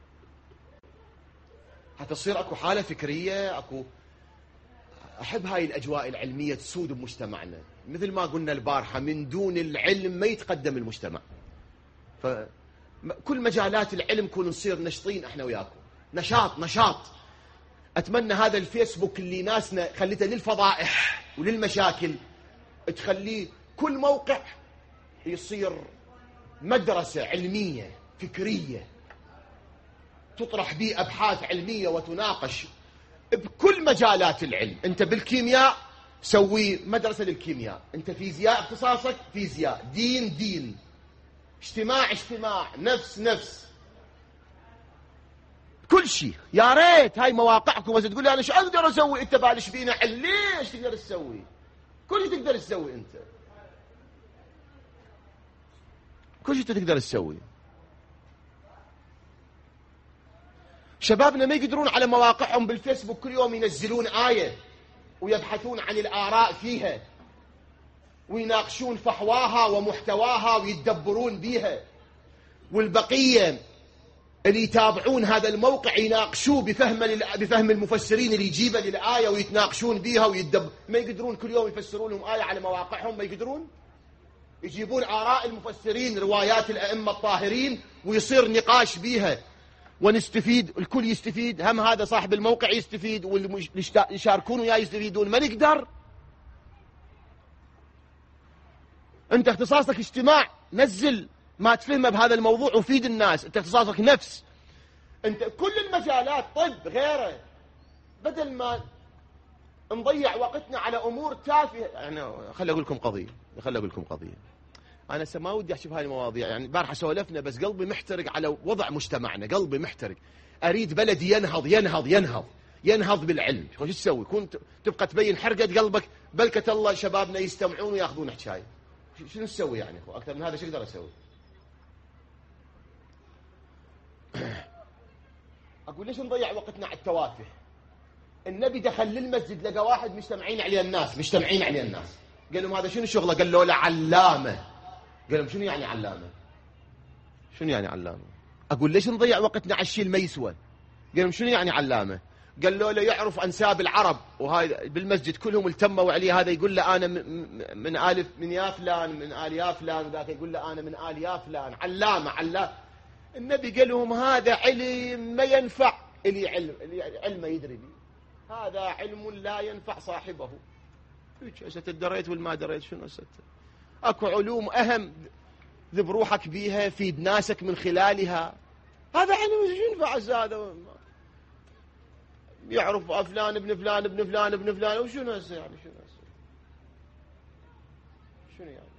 حتى تصير أكو حالة فكرية، أكو. أحب هاي الأجواء العلمية تسود بمجتمعنا. مثل ما قلنا البارحة، من دون العلم ما يتقدم المجتمع. فكل مجالات العلم كون نصير نشطين احنا وياكم. نشاط نشاط. أتمنى هذا الفيسبوك اللي ناسنا خليته للفضائح وللمشاكل، تخليه كل موقع يصير مدرسة علمية فكرية تطرح به أبحاث علمية وتناقش بكل مجالات العلم. أنت بالكيمياء سوي مدرسة للكيمياء، أنت فيزياء اختصاصك فيزياء، دين دين، اجتماع اجتماع، نفس نفس، كل شيء. يا ريت هاي مواقعكم بس تقول لي أنا شو أقدر أسوي، أنت بالش بينا حل، ليش تقدر تسوي كل شيء، تقدر تسوي أنت كل شيء تقدر تسوي. شبابنا ما يقدرون على مواقعهم بالفيسبوك كل يوم ينزلون آية ويبحثون عن الآراء فيها ويناقشون فحواها ومحتواها ويتدبرون بيها، والبقية اللي يتابعون هذا الموقع يناقشوه بفهم المفسرين اللي يجيبه للآية ويتناقشون بيها ما يقدرون كل يوم يفسرون لهم آية على مواقعهم، ما يقدرون يجيبون آراء المفسرين روايات الأئمة الطاهرين ويصير نقاش بيها ونستفيد، الكل يستفيد، هم هذا صاحب الموقع يستفيد واللي يشاركون وياه يستفيدون. ما نقدر. انت اختصاصك اجتماع، نزل ما تفهمه بهذا الموضوع وفيد الناس. انت اختصاصك نفس، انت كل المجالات، طب غيره، بدل ما نضيع وقتنا على امور تافهه. يعني خلي اقول لكم قضيه، انا ما ودي احكي بهاي المواضيع، يعني بارحه سولفنا بس قلبي محترق على وضع مجتمعنا، قلبي محترق. اريد بلدي ينهض ينهض ينهض ينهض بالعلم. شو تسوي؟ كنت تبقى تبين حرقه قلبك، بلكة الله شبابنا يستمعون وياخذون حكايه. شنو نسوي يعني اخو؟ اكثر من هذا شو اقدر اسوي؟ اقول ليش نضيع وقتنا على التوافه؟ النبي دخل للمسجد لقى واحد مجتمعين عليه الناس، قال لهم هذا شنو شغله؟ قال له علامه. قال لهم شنو يعني علامه؟ شنو يعني علامه؟ اقول ليش نضيع وقتنا على الشيء الميسوى؟ قال لهم شنو يعني علامه؟ قال له يعرف انساب العرب، وهاي بالمسجد كلهم التموا عليه. هذا يقول له انا من الف من يا فلان، من ال يا فلان، وذاك يقول له انا من ال يا فلان. علامه. النبي قال لهم هذا علم ما ينفع، اللي علم يدري به، هذا علم لا ينفع صاحبه. هسه دريت والما دريت شنو هسه؟ اكو علوم اهم ذب روحك بيها، فيد ناسك من خلالها. هذا علم شو ينفع هذا؟ يعرف فلان ابن فلان ابن فلان ابن فلان، وشنو هسه يعني؟ شنو يعني؟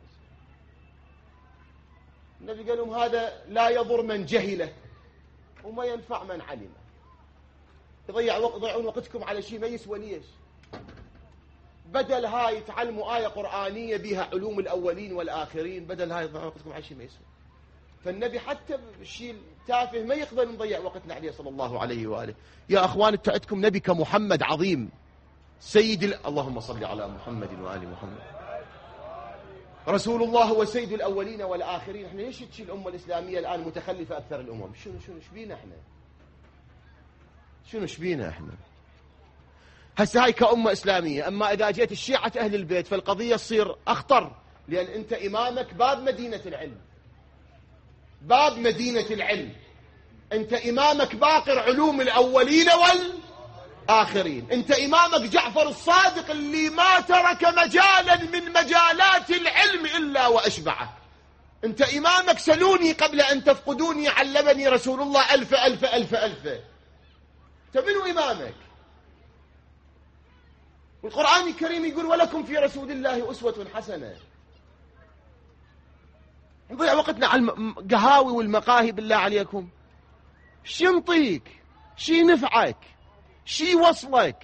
النبي قال لهم هذا لا يضر من جهله وما ينفع من علمه. تضيعون وقتكم على شيء ما يسوى. ليش؟ بدل هاي تعلموا آية قرآنية بها علوم الأولين والآخرين، بدل هاي تضيعون وقتكم على شيء ما يسوى. فالنبي حتى بالشيء التافه ما يقبل نضيع وقتنا عليه صلى الله عليه وآله. يا أخوان انتم عندكم نبي كمحمد عظيم، سيد اللهم صل على محمد وآل محمد، رسول الله هو سيد الأولين والآخرين. احنا ليش تشي الأمة الإسلامية الآن متخلفة أكثر الأمم؟ شنو شبينا احنا؟ شنو شبينا احنا؟ هسه هاي كأمة إسلامية. أما إذا جيت الشيعة أهل البيت فالقضية تصير أخطر، لأن أنت إمامك باب مدينة العلم، باب مدينة العلم. أنت إمامك باقر علوم الأولين والآخرين. أنت إمامك جعفر الصادق اللي ما ترك مجالا من مجالات العلم إلا وأشبعه. أنت إمامك سلوني قبل أن تفقدوني، علمني رسول الله ألف ألف ألف ألف. أنت منو إمامك؟ والقرآن الكريم يقول ولكم في رسول الله أسوة حسنة. نضيع وقتنا على القهاوي والمقاهي بالله عليكم. شي ينطيك؟ شي نفعك؟ شي وصلك؟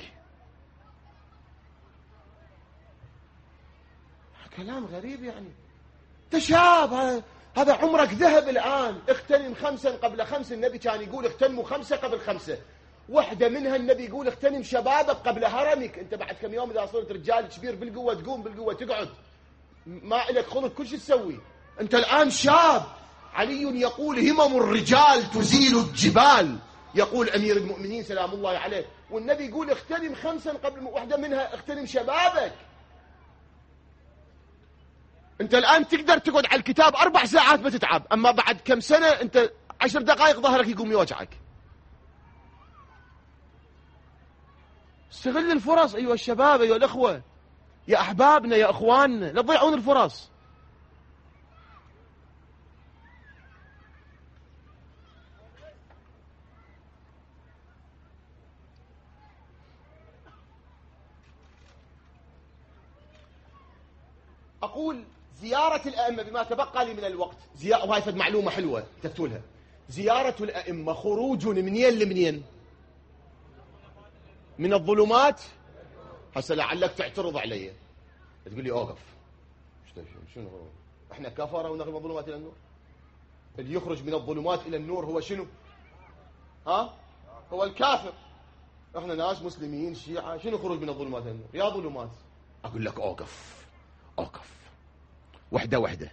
كلام غريب يعني. تشاب، هذا عمرك ذهب الآن. اغتنم 5 قبل 5. النبي كان يقول اغتنموا 5 قبل 5. واحدة منها النبي يقول اغتنم شبابك قبل هرمك. انت بعد كم يوم اذا صرت رجال كبير بالقوة تقوم، بالقوة تقعد، ما لك خلق كل شيء تسوي. انت الآن شاب. علي يقول همم الرجال تزيل الجبال، يقول أمير المؤمنين سلام الله عليه. والنبي يقول اغتنم 5 قبل واحدة منها اغتنم شبابك. انت الآن تقدر تقعد على الكتاب 4 ساعات ما تتعب، اما بعد كم سنة انت 10 دقائق ظهرك يقوم يوجعك. استغل الفرص أيها الشباب، أيها الأخوة، يا أحبابنا، يا أخواننا، لا تضيعون الفرص. أقول زيارة الأئمة بما تبقى لي من الوقت، وهي فد معلومة حلوة تفتولها. زيارة الأئمة خروج منين لمنين؟ من الظلمات. هسه لعلك تعترض علي، تقول لي أوقف، شنو هو؟ احنا كفرة ونخرج من الظلمات إلى النور؟ اللي يخرج من الظلمات إلى النور هو شنو؟ ها؟ هو الكافر. احنا ناس مسلمين شيعة، شنو خروج من الظلمات إلى النور؟ يا ظلمات. أقول لك أوقف، أوقف، وحدة وحدة.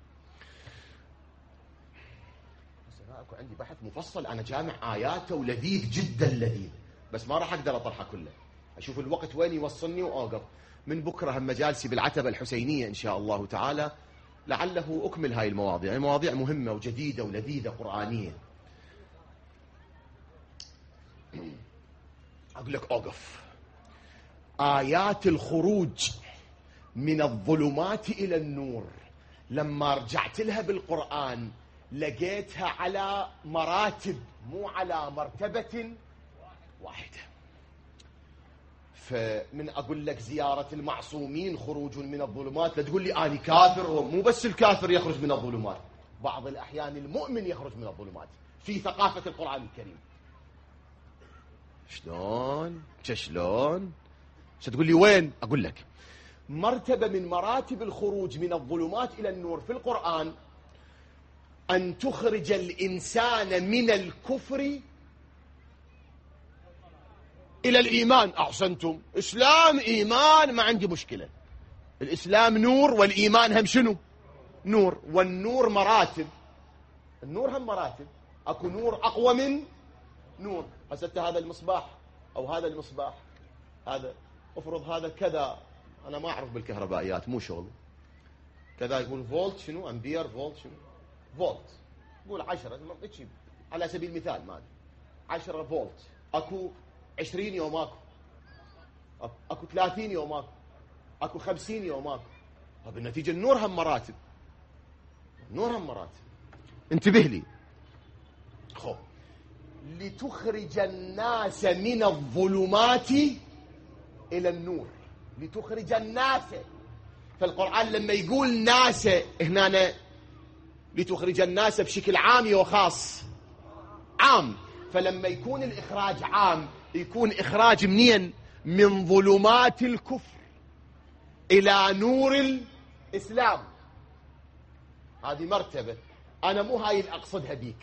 اكو عندي بحث مفصل، انا جامع اياته ولذيذ جدا لذيذ، بس ما راح اقدر اطرحه كله. اشوف الوقت وين يوصلني واوقف. من بكره هم مجالسي بالعتبه الحسينيه ان شاء الله تعالى، لعله اكمل هاي المواضيع، المواضيع مهمه وجديده ولذيذه قرانيه. اقول لك اوقف. ايات الخروج من الظلمات الى النور لما رجعت لها بالقران لقيتها على مراتب، مو على مرتبة واحدة. فمن أقول لك زيارة المعصومين خروج من الظلمات، لا تقول لي أنا كافر. مو بس الكافر يخرج من الظلمات، بعض الأحيان المؤمن يخرج من الظلمات في ثقافة القرآن الكريم. شلون؟ ستقول لي وين؟ أقول لك مرتبة من مراتب الخروج من الظلمات إلى النور في القرآن أن تخرج الإنسان من الكفر إلى الإيمان. أحسنتم، إسلام إيمان ما عندي مشكلة. الإسلام نور والإيمان هم شنو؟ نور. والنور مراتب، النور هم مراتب. أكو نور أقوى من نور. هسه هذا المصباح أو هذا المصباح، هذا أفرض هذا كذا، أنا ما أعرف بالكهربائيات مو شغل، كذا يكون فولت شنو؟ أمبير، فولت شنو؟ فولت. قول 10 على سبيل المثال، ما 10 فولت. اكو 20 يوم اكو 30 يوم اكو 50 يوم فبالنتيجه النور هم مراتب، النور هم مراتب. انتبه لي. خب لتخرج الناس من الظلمات الى النور، لتخرج الناس. فالقرآن لما يقول ناس هنا لتخرج الناس بشكل عام وخاص، عام. فلما يكون الإخراج عام يكون إخراج منين؟ من ظلمات الكفر إلى نور الإسلام. هذه مرتبة. أنا مو هاي اللي أقصدها بيك،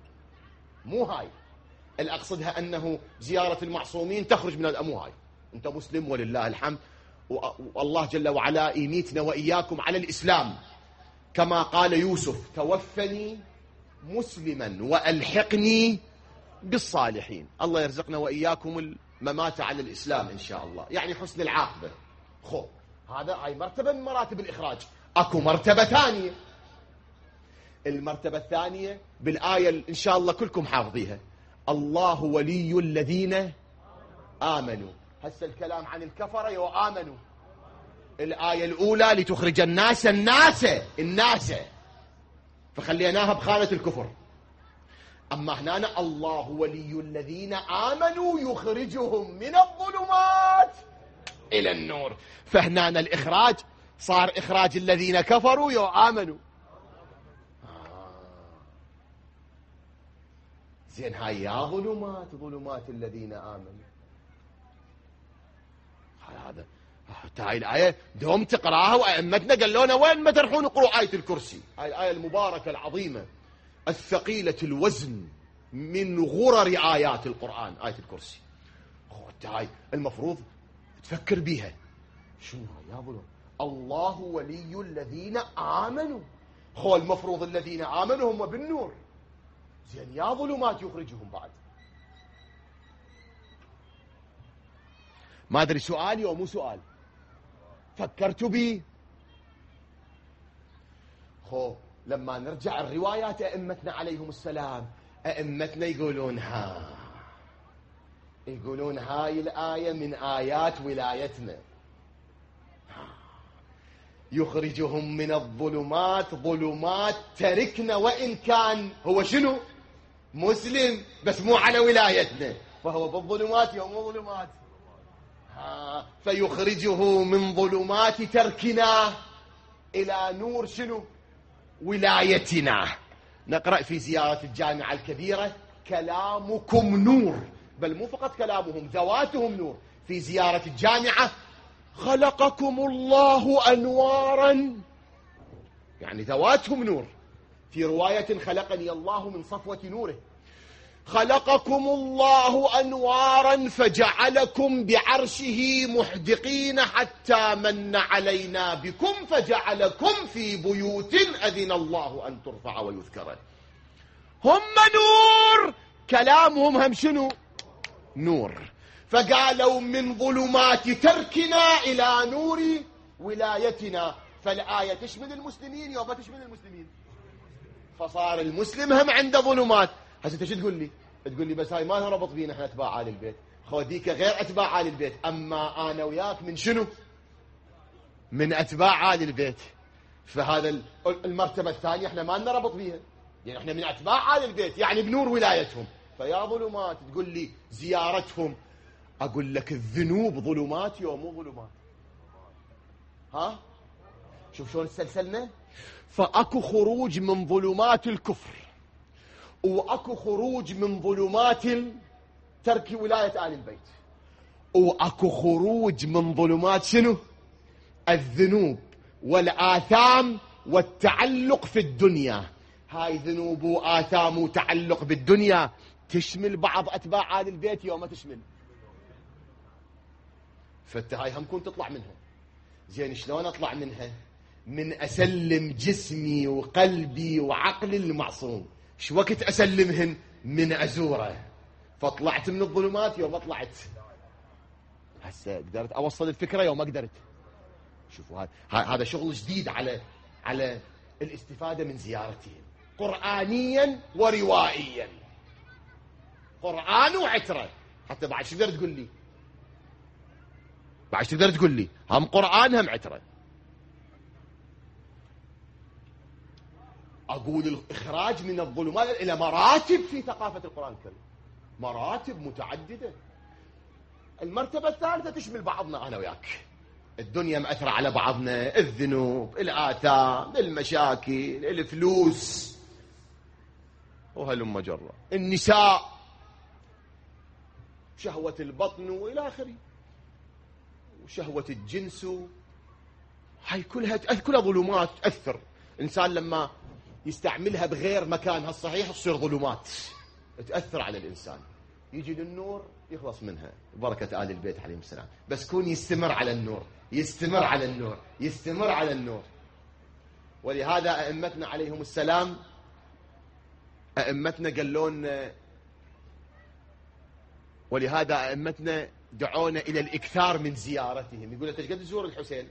مو هاي اللي أقصدها أنه زيارة المعصومين تخرج من مو هاي. أنت مسلم ولله الحمد، والله جل وعلا يميتنا وإياكم على الإسلام، كما قال يوسف توفني مسلما وألحقني بالصالحين. الله يرزقنا وإياكم الممات على الإسلام إن شاء الله، يعني حسن العاقبة. خب هاي مرتبة من مراتب الإخراج. أكو مرتبة ثانية. المرتبة الثانية بالآية إن شاء الله كلكم حافظيها، الله ولي الذين آمنوا. هسه الكلام عن الكفرة وآمنوا. الآية الأولى لتخرج الناس فخليناها بخانة الكفر. أما هنا الله ولي الذين آمنوا يخرجهم من الظلمات إلى النور. فهنا الإخراج صار إخراج الذين كفروا وآمنوا. زين هاي يا ظلمات الذين آمنوا. هذا حتى هاي الآية دوم تقراها، وأئمتنا قالوا لنا وين ما تروحون اقروا آية الكرسي، هاي الآية المباركة العظيمة الثقيلة الوزن من غرر آيات القرآن، آية الكرسي. هاي المفروض تفكر بيها. شنو يا ظلم؟ الله ولي الذين آمنوا. المفروض الذين آمنوا هم بالنور. زين يا ظلمات يخرجهم بعد. ما أدري سؤالي أو مو سؤال، فكرت بي. لما نرجع الروايات أئمتنا عليهم السلام، أئمتنا يقولون يقولون هاي الآية من آيات ولايتنا. يخرجهم من الظلمات، ظلمات تركنا وإن كان هو شنو؟ مسلم، بس مو على ولايتنا، فهو بالظلمات يوم ظلمات. فيخرجه من ظلمات تركنا إلى نور شنو؟ ولايتنا. نقرأ في زيارة الجامعة الكبيرة: كلامكم نور، بل مو فقط كلامهم، ذواتهم نور. في زيارة الجامعة: خلقكم الله أنوارا، يعني ذواتهم نور. في رواية: خلقني الله من صفوة نوره. خلقكم الله أنوارا فجعلكم بعرشه محدقين حتى من علينا بكم فجعلكم في بيوت أذن الله أن ترفع ويذكر. هم نور، كلامهم هم شنو؟ نور. فقالوا من ظلمات تركنا إلى نور ولايتنا. فالآية تشمل المسلمين يوم تشمل المسلمين، فصار المسلم هم عنده ظلمات. هسه انت شو تقول لي؟ تقول لي بس هاي ما نربط بينا احنا اتباع آل البيت. خوديك غير اتباع آل البيت، اما انا وياك من شنو؟ من اتباع آل البيت. فهذا المرتبة الثانية احنا ما نربط بيها، يعني احنا من اتباع آل البيت، يعني بنور ولايتهم. فيا ظلمات تقول لي زيارتهم، اقول لك الذنوب ظلمات يوم مو ظلمات. ها شوف شلون استسلسلنا. فاكو خروج من ظلمات الكفر، واكو خروج من ظلمات ترك ولاية آل البيت، واكو خروج من ظلمات شنو؟ الذنوب والآثام والتعلق في الدنيا. هاي ذنوب وآثام وتعلق بالدنيا تشمل بعض أتباع آل البيت يوم ما تشمل. فانت هاي هم كنت تطلع منها. زين شلون اطلع منها؟ من اسلم جسمي وقلبي وعقلي المعصوم. شو وقت اسلمهن؟ من ازوره. فطلعت من الظلمات يوم طلعت. هسه قدرت اوصل الفكره يوم ما قدرت. شوفوا هذا شغل جديد على الاستفاده من زيارتهم، قرانيا وروائيا. قران وعتره. حتى بعد شو تقدر تقول لي؟ بعد شو تقدر تقول لي؟ هم قران هم عتره. أقول الإخراج من الظلمات إلى مراتب في ثقافة القرآن الكريم، مراتب متعددة. المرتبة الثالثة تشمل بعضنا أنا وياك. الدنيا مأثرة على بعضنا، الذنوب، الآثام، المشاكل، الفلوس، وهلم جرة، النساء، شهوة البطن وإلى آخره، وشهوة الجنس. هاي كلها ظلمات تأثر. الإنسان لما يستعملها بغير مكانها الصحيح تصير ظلمات تأثر على الإنسان. يجي للنور يخلص منها بركة آل البيت عليهم السلام. بس كون يستمر على النور، يستمر على النور، يستمر على النور. ولهذا أئمتنا عليهم السلام، أئمتنا قالون، ولهذا أئمتنا دعونا إلى الإكثار من زيارتهم. يقول له تشقد تزور الحسين؟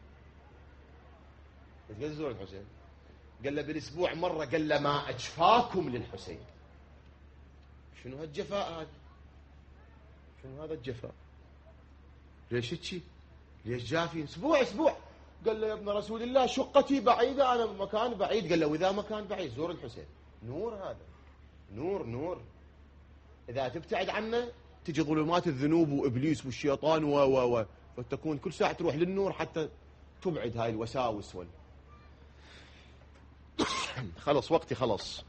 تشقد تزور الحسين؟ قال له بالاسبوع مره. قال له ما اجفاكم للحسين. شنو هالجفاء هذا؟ شنو هذا الجفاء؟ ليش هيك؟ ليش جافين؟ اسبوع. قال له يا ابن رسول الله شقتي بعيده، انا مكان بعيد. قال له واذا مكان بعيد زور الحسين. نور هذا، نور. اذا تبتعد عنه تجي ظلمات الذنوب وابليس والشيطان و فتكون كل ساعه تروح للنور حتى تبعد هاي الوساوس خلص وقتي خلص،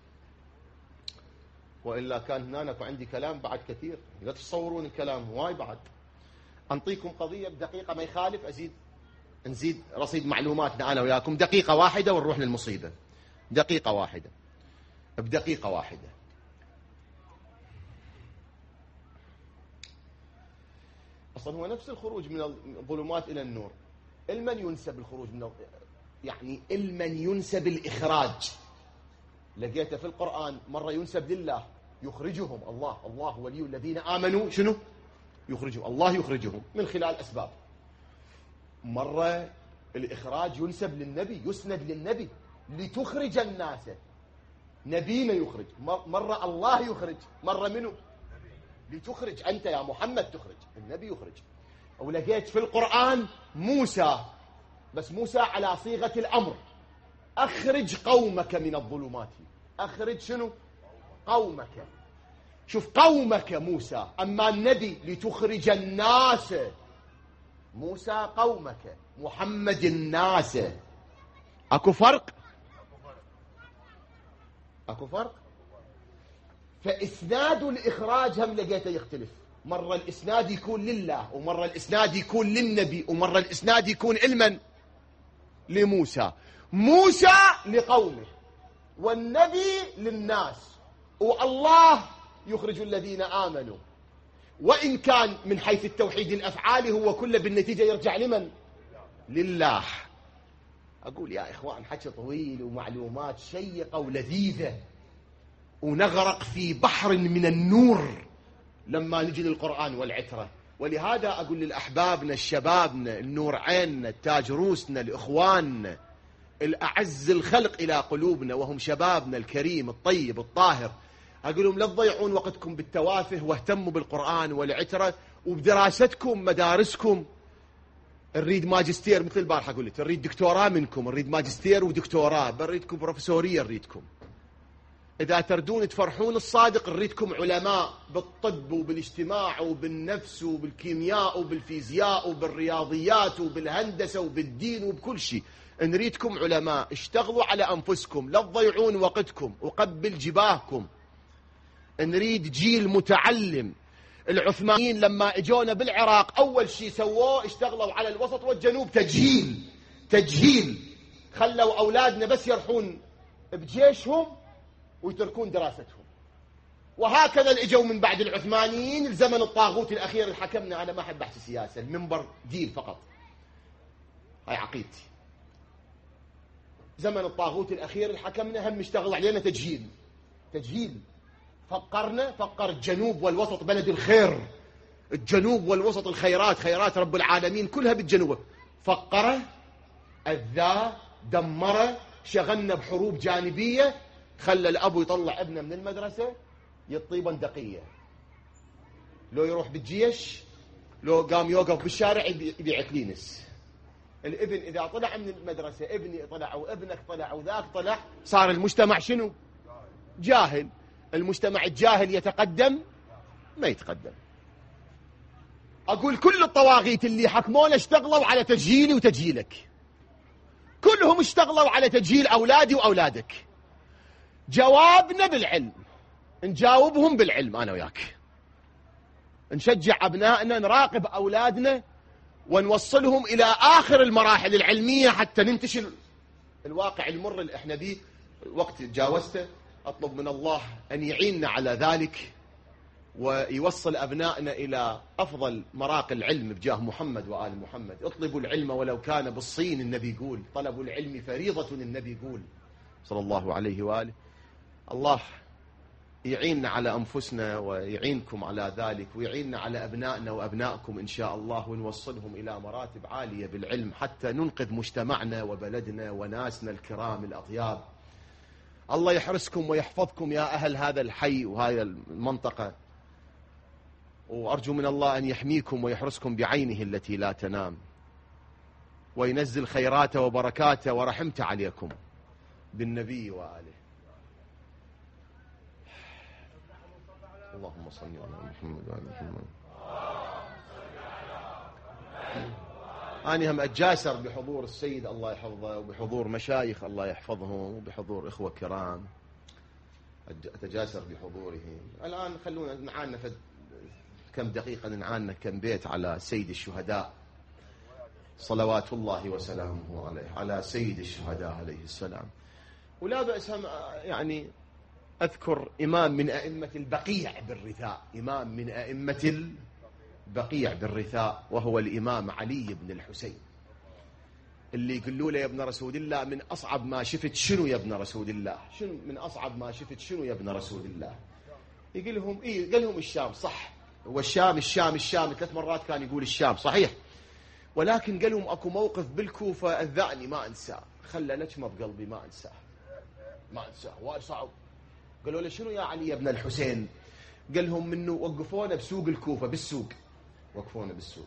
وإلا كان هناك عندي كلام بعد كثير. لا تتصورون الكلام هواي بعد. أنطيكم قضية بدقيقة ما يخالف، نزيد رصيد معلوماتنا أنا وياكم. دقيقة واحدة ونروح للمصيبة. دقيقة واحدة بدقيقة واحدة. أصلا هو نفس الخروج من الظلمات إلى النور. المن ينسب الخروج من يعني المن ينسب الإخراج. لقيته في القرآن مرة ينسب لله، يخرجهم الله ولي الذين آمنوا شنو؟ يخرجهم، الله يخرجهم من خلال أسباب. مرة الإخراج ينسب للنبي، يسند للنبي لتخرج الناس، نبينا يخرج. مرة الله يخرج، مرة منه لتخرج، أنت يا محمد تخرج، النبي يخرج. ولقيت في القرآن موسى، بس موسى على صيغة الأمر، أخرج قومك من الظلمات. أخرج شنو؟ قومك. شوف، قومك موسى، أما النبي لتخرج الناس. موسى قومك، محمد الناس. أكو فرق؟ أكو فرق. فإسناد الإخراج هم لقيته يختلف، مرة الإسناد يكون لله، ومرة الإسناد يكون للنبي، ومرة الإسناد يكون علما لموسى. موسى لقومه، والنبي للناس، والله يخرج الذين آمنوا. وإن كان من حيث التوحيد الأفعالي هو كله بالنتيجة يرجع لمن؟ لله. أقول يا إخوان حكي طويل ومعلومات شيقة ولذيذة، ونغرق في بحر من النور لما نجي للقرآن والعترة. ولهذا أقول للأحبابنا الشبابنا النور عيننا التاج روسنا الإخواننا الأعز الخلق إلى قلوبنا وهم شبابنا الكريم الطيب الطاهر، أقول لهم لا تضيعون وقتكم بالتوافه، واهتموا بالقرآن والعترة وبدراستكم مدارسكم. نريد ماجستير مثل البارحة قلت، نريد دكتوراه منكم، نريد ماجستير ودكتوراه، نريدكم بروفيسورية، نريدكم إذا تردون تفرحون الصادق، نريدكم علماء بالطب وبالاجتماع وبالنفس وبالكيمياء وبالفيزياء وبالرياضيات وبالهندسة وبالدين وبكل شيء. نريدكم علماء، اشتغلوا على أنفسكم، لا تضيعون وقتكم وقبل جباهكم. نريد جيل متعلم. العثمانيين لما اجونا بالعراق أول شيء سووه اشتغلوا على الوسط والجنوب تجهيل. خلوا أولادنا بس يرحون بجيشهم ويتركون دراستهم. وهكذا اللي اجوا من بعد العثمانيين الزمن الطاغوت الأخير اللي حكمنا. أنا ما أحب أحكي سياسة، المنبر دين فقط، هاي عقيدتي. زمن الطاغوت الأخير اللي حكمنا هم اشتغل علينا تجهيل. فقر الجنوب والوسط بلد الخير، الجنوب والوسط الخيرات، خيرات رب العالمين كلها بالجنوب. فقره، أذاه، دمره، شغلنا بحروب جانبية، خلى الأب يطلع ابنه من المدرسة يطي بندقية، لو يروح بالجيش، لو قام يوقف بالشارع يبيع كلينس. الابن إذا طلع من المدرسة، ابني طلع وابنك طلع وذاك طلع، صار المجتمع شنو؟ جاهل. المجتمع الجاهل يتقدم؟ ما يتقدم. أقول كل الطواغيت اللي حكمونا اشتغلوا على تجهيلي وتجهيلك، كلهم اشتغلوا على تجهيل أولادي وأولادك. جوابنا بالعلم، نجاوبهم بالعلم أنا وياك، نشجع أبنائنا، نراقب أولادنا ونوصلهم إلى آخر المراحل العلمية حتى ننتشل الواقع المر اللي احنا بيه. وقت جاوزته، أطلب من الله أن يعيننا على ذلك ويوصل أبنائنا إلى أفضل مراقي العلم بجاه محمد وآل محمد. اطلبوا العلم ولو كان بالصين، النبي يقول طلب العلم فريضة، النبي يقول صلى الله عليه وآله. الله يعيننا على أنفسنا ويعينكم على ذلك، ويعيننا على أبنائنا وأبنائكم إن شاء الله، ونوصلهم إلى مراتب عالية بالعلم حتى ننقذ مجتمعنا وبلدنا وناسنا الكرام الأطياب. الله يحرسكم ويحفظكم يا أهل هذا الحي وهذه المنطقة، وأرجو من الله أن يحميكم ويحرسكم بعينه التي لا تنام، وينزل خيراته وبركاته ورحمته عليكم بالنبي وآله. اللهم صل على محمد وعلى محمد. أنا هم أتجاسر بحضور السيد الله يحفظه، وبحضور مشايخ الله يحفظهم، وبحضور إخوة كرام أتجاسر بحضورهم. الآن خلونا نعانا كم دقيقة، نعانا كم بيت على سيد الشهداء صلوات الله وسلامه عليه، على سيد الشهداء عليه السلام. ولا بأس هم يعني أذكر إمام من أئمة البقيع بالرثاء، إمام من أئمة البقيع بالرثاء، وهو الإمام علي بن الحسين، اللي يقولوا له يا ابن رسول الله من أصعب ما شفت شنو يا ابن رسول الله، شنو من أصعب ما شفت شنو يا ابن رسول الله. يقول لهم إيه، قال لهم الشام، صح هو الشام 3 مرات كان يقول الشام صحيح، ولكن قال لهم أكو موقف بالكوفة أذعني ما أنساه، خلى نجمة بقلبي ما أنساه وايد صعب. قالوا له شنو يا علي يا ابن الحسين؟ قال لهم منه وقفونا بسوق الكوفة، بالسوق وقفونا بالسوق.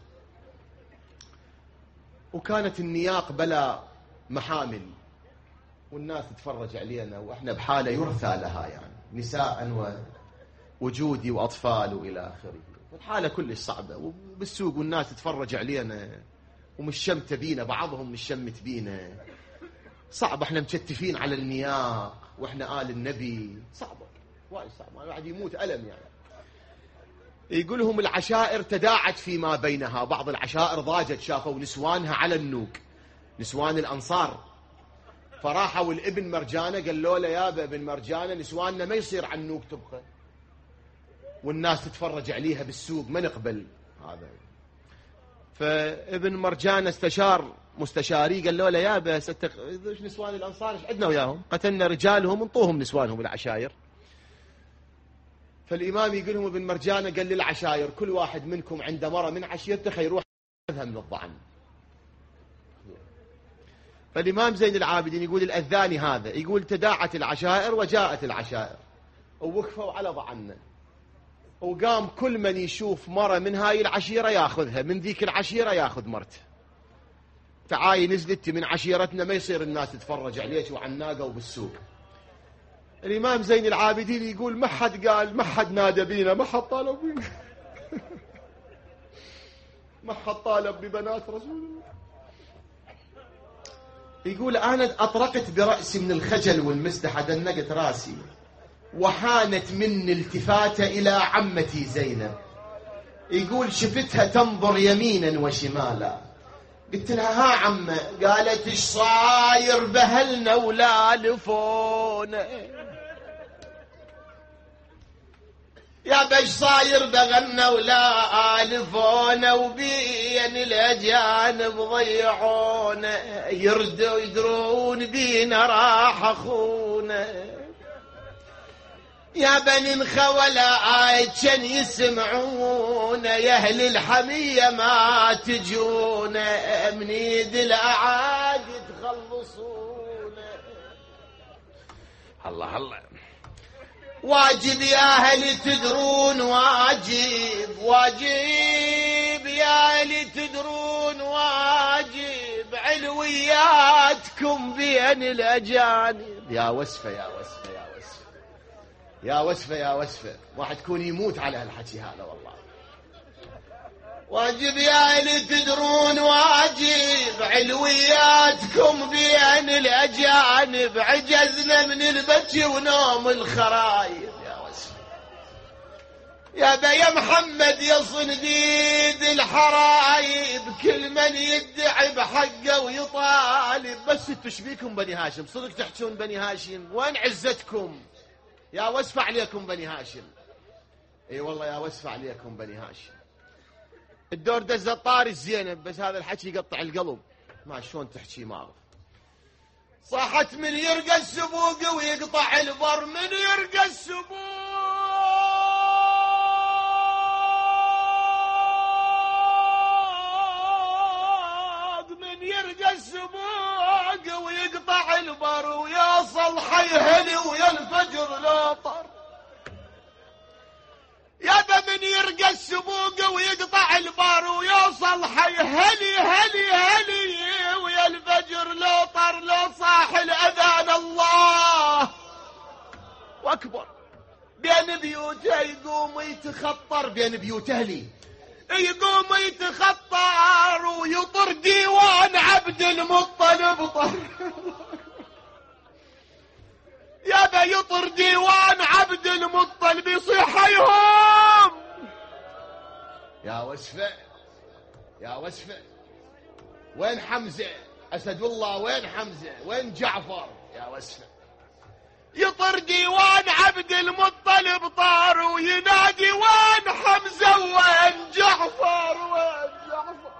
وكانت النياق بلا محامل، والناس تتفرج علينا وإحنا بحالة يرثى لها، يعني نساء ووجودي وأطفال وإلى آخره، الحالة كلش صعبة، وبالسوق والناس تتفرج علينا ومشمت بينا، بعضهم مشمت بينا، صعب، احنا مكتفين على النياق واحنا آل النبي، صعبة وايد صعبة، الواحد يموت ألم يعني. يقولهم العشائر تداعت فيما بينها، بعض العشائر ضاجت، شافوا نسوانها على النوق، نسوان الأنصار، فراحوا الابن مرجانة قال له يابا ابن مرجانة نسواننا ما يصير على النوق تبقى، والناس تتفرج عليها بالسوق، ما نقبل هذا. فابن مرجانة استشار مستشاري قال له يابا ايش نسوان الأنصار ايش عندنا وياهم، قتلنا رجالهم انطوهم نسوانهم العشاير. فالإمام يقول لهم ابن مرجانة قال للعشاير كل واحد منكم عنده مرة من عشيرته خيروح من الضعن. فالإمام زين العابدين يقول الأذاني هذا يقول تداعت العشائر وجاءت العشائر ووقفوا على ضعنا، وقام كل من يشوف مرة من هاي العشيرة ياخذها، من ذيك العشيرة ياخذ مرته. تعاي نزلت من عشيرتنا ما يصير الناس تتفرج عليك وعناقة وبالسوق. الإمام زين العابدين يقول ما حد قال، ما حد نادى بينا، ما حد طالب بينا ما حد طالب ببنات رسول الله. يقول أنا أطرقت برأسي من الخجل والمزدحة، دنقت راسي، وحانت مني التفاتة إلى عمتي زينب. يقول شفتها تنظر يمينا وشمالا، قلت لها ها عمة، قالت ايش صاير بهلنا ولا لفونا، يا باش صاير بغنا ولا الفونا، وبين الاجانب ضيعونا، يردوا يدرون بينا راح اخونا، يا بني الخولا كان يسمعون، يا اهل الحمية ما تجون، من يد الاعادي تخلصون. الله الله، واجب يا اهل تدرون، واجب واجب يا اهل تدرون، واجب علوياتكم بين الاجانب. يا وسفة يا وسفة يا وسفة يا وسفة يا وسفة، واحد يكون يموت على هالحكي هذا والله. واجب يا اهل تدرون، واجب علوياتكم بين الاجانب، عجزنا من البكي ونوم الخرايب. يا وسفة يا بيا محمد يا صنديد الحرايب، كل من يدعي بحقه ويطالب. بس انتوا شبيكم بني هاشم، صدق تحجون بني هاشم، وين عزتكم؟ يا وسفة عليكم بني هاشم، اي والله يا وسفة عليكم بني هاشم. الدور دز الطاري الزينب، بس هذا الحكي يقطع القلب، ما شلون تحكي ما اعرف. صاحت من يرقى السبوق ويقطع البر، من يرقى السبوق، من يرقى السبوق ويقطع البر، ويوصل حي هلي وينفجر لوطر. يابا من يرقى السبوق ويقطع البر، ويوصل حي هلي هلي هلي وينفجر لوطر، لو صاح الأذان الله واكبر بين بيوته، يقوم يتخطر بين بيوت اهلي، يقوم يتخطر ويطر ديوان عبد المطلب طر. يابا يطر ديوان عبد المطلب، يصيح حيهم. يا وسفة يا وسفة، وين حمزة أسد الله، وين حمزة، وين جعفر؟ يا وسفة يطر ديوان عبد المطلب طار، وينادي وين حمزة وين جعفر، وين جعفر،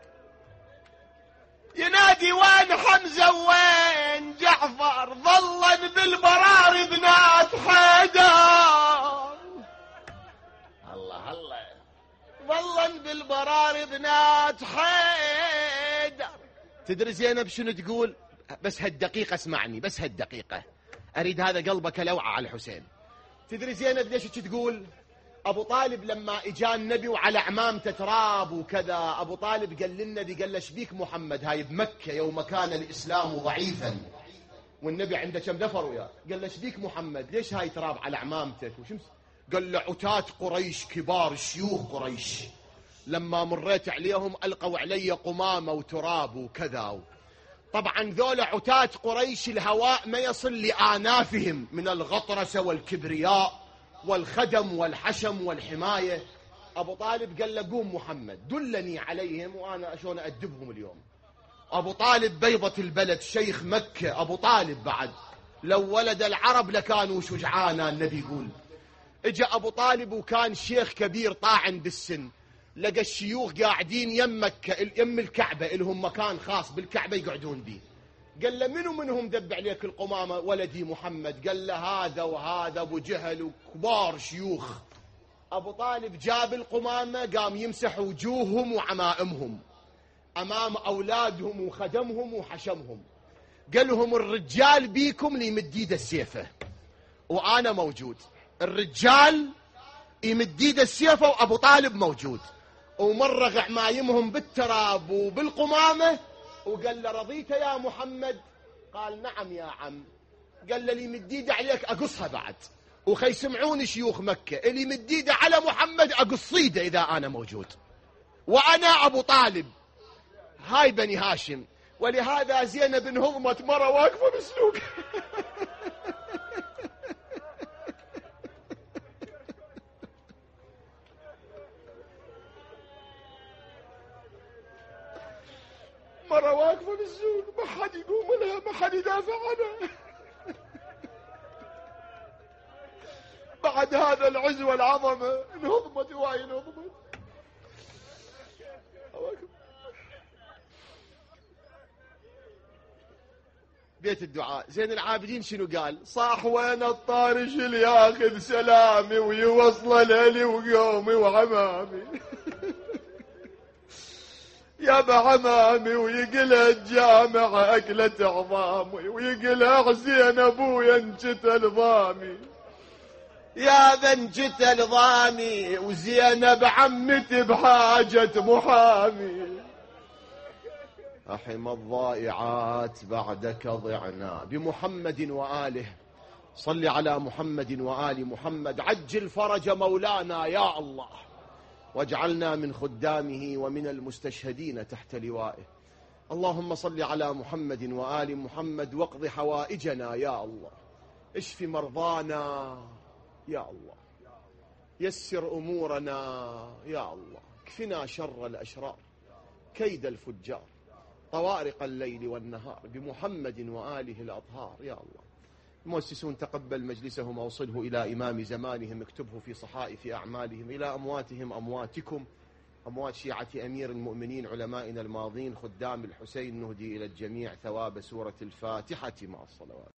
ينادي وين حمزة وين جعفر. ظلا بالبرار بنات حيدر، الله الله، ظلا بالبرار بنات حيدر. تدري زينب شنو تقول؟ بس هالدقيقة اسمعني، بس هالدقيقة أريد هذا قلبك لوعة على الحسين. تدري زينب ليش تقول؟ أبو طالب لما إجا النبي وعلى عمامته تراب وكذا، أبو طالب قال للنبي، قال له شبيك محمد؟ هاي بمكة يوم كان الإسلام ضعيفا والنبي عنده كم نفر وياه، قال له شبيك محمد؟ ليش هاي تراب على عمامتك وشمس؟ قال له عتاة قريش كبار شيوخ قريش لما مريت عليهم ألقوا علي قمامة وتراب وكذا. طبعا ذولا عتاة قريش الهواء ما يصل لآنافهم من الغطرسة والكبرياء والخدم والحشم والحماية. أبو طالب قال له قوم محمد دلني عليهم وأنا شلون أدبهم اليوم. أبو طالب بيضة البلد، شيخ مكة أبو طالب، بعد لو ولد العرب لكانوا شجعانا النبي يقول. اجى أبو طالب وكان شيخ كبير طاعن بالسن، لقى الشيوخ قاعدين يم مكة يم الكعبة، لهم مكان خاص بالكعبة يقعدون به. قال له منو منهم دب عليك القمامة؟ ولدي محمد. قال له هذا وهذا أبو جهل وكبار شيوخ. أبو طالب جاب القمامة قام يمسح وجوههم وعمائمهم أمام أولادهم وخدمهم وحشمهم. قال لهم الرجال بيكم اللي يمد ايده السيفة وأنا موجود. الرجال يمد ايده السيفة وأبو طالب موجود، ومرغ عمايمهم بالتراب وبالقمامة. وقال له رضيت يا محمد؟ قال نعم يا عم. قال له اللي يمد ايده عليك أقصها بعد، وخي سمعوني شيوخ مكة، اللي يمد ايده على محمد أقص ايده إذا أنا موجود، وأنا أبو طالب. هاي بني هاشم. ولهذا زينب انهضمت مرة واقفة بسلوك مرة واقفة بالسوق، ما حد يقوم لها، ما حد يدافع عنها. بعد هذا العز والعظمة انهضمت وهاي انهضمت. بيت الدعاء زين العابدين شنو قال؟ صاح وين الطارش اللي ياخذ سلامي ويوصل لي وقومي وعمامي يا بعمامي ويقلع الجامع أكلة عظامي ويقلع زين أبويا انجتل ضامي يا ذا انجتل ضامي وزينب عمتي بحاجة محامي. أحم الضائعات بعدك ضعنا بمحمد وآله. صل على محمد وآل محمد. عجل فرج مولانا يا الله، واجعلنا من خدامه ومن المستشهدين تحت لوائه. اللهم صل على محمد وآل محمد واقض حوائجنا يا الله. اشف مرضانا يا الله، يسر أمورنا يا الله. اكفنا شر الأشرار، كيد الفجار، طوارق الليل والنهار، بمحمد وآله الأطهار يا الله. المؤسسون تقبل مجلسهم وأوصله إلى إمام زمانهم، اكتبه في صحائف أعمالهم. إلى أمواتهم أمواتكم، أموات شيعة أمير المؤمنين علمائنا الماضين خدام الحسين، نهدي إلى الجميع ثواب سورة الفاتحة مع الصلوات.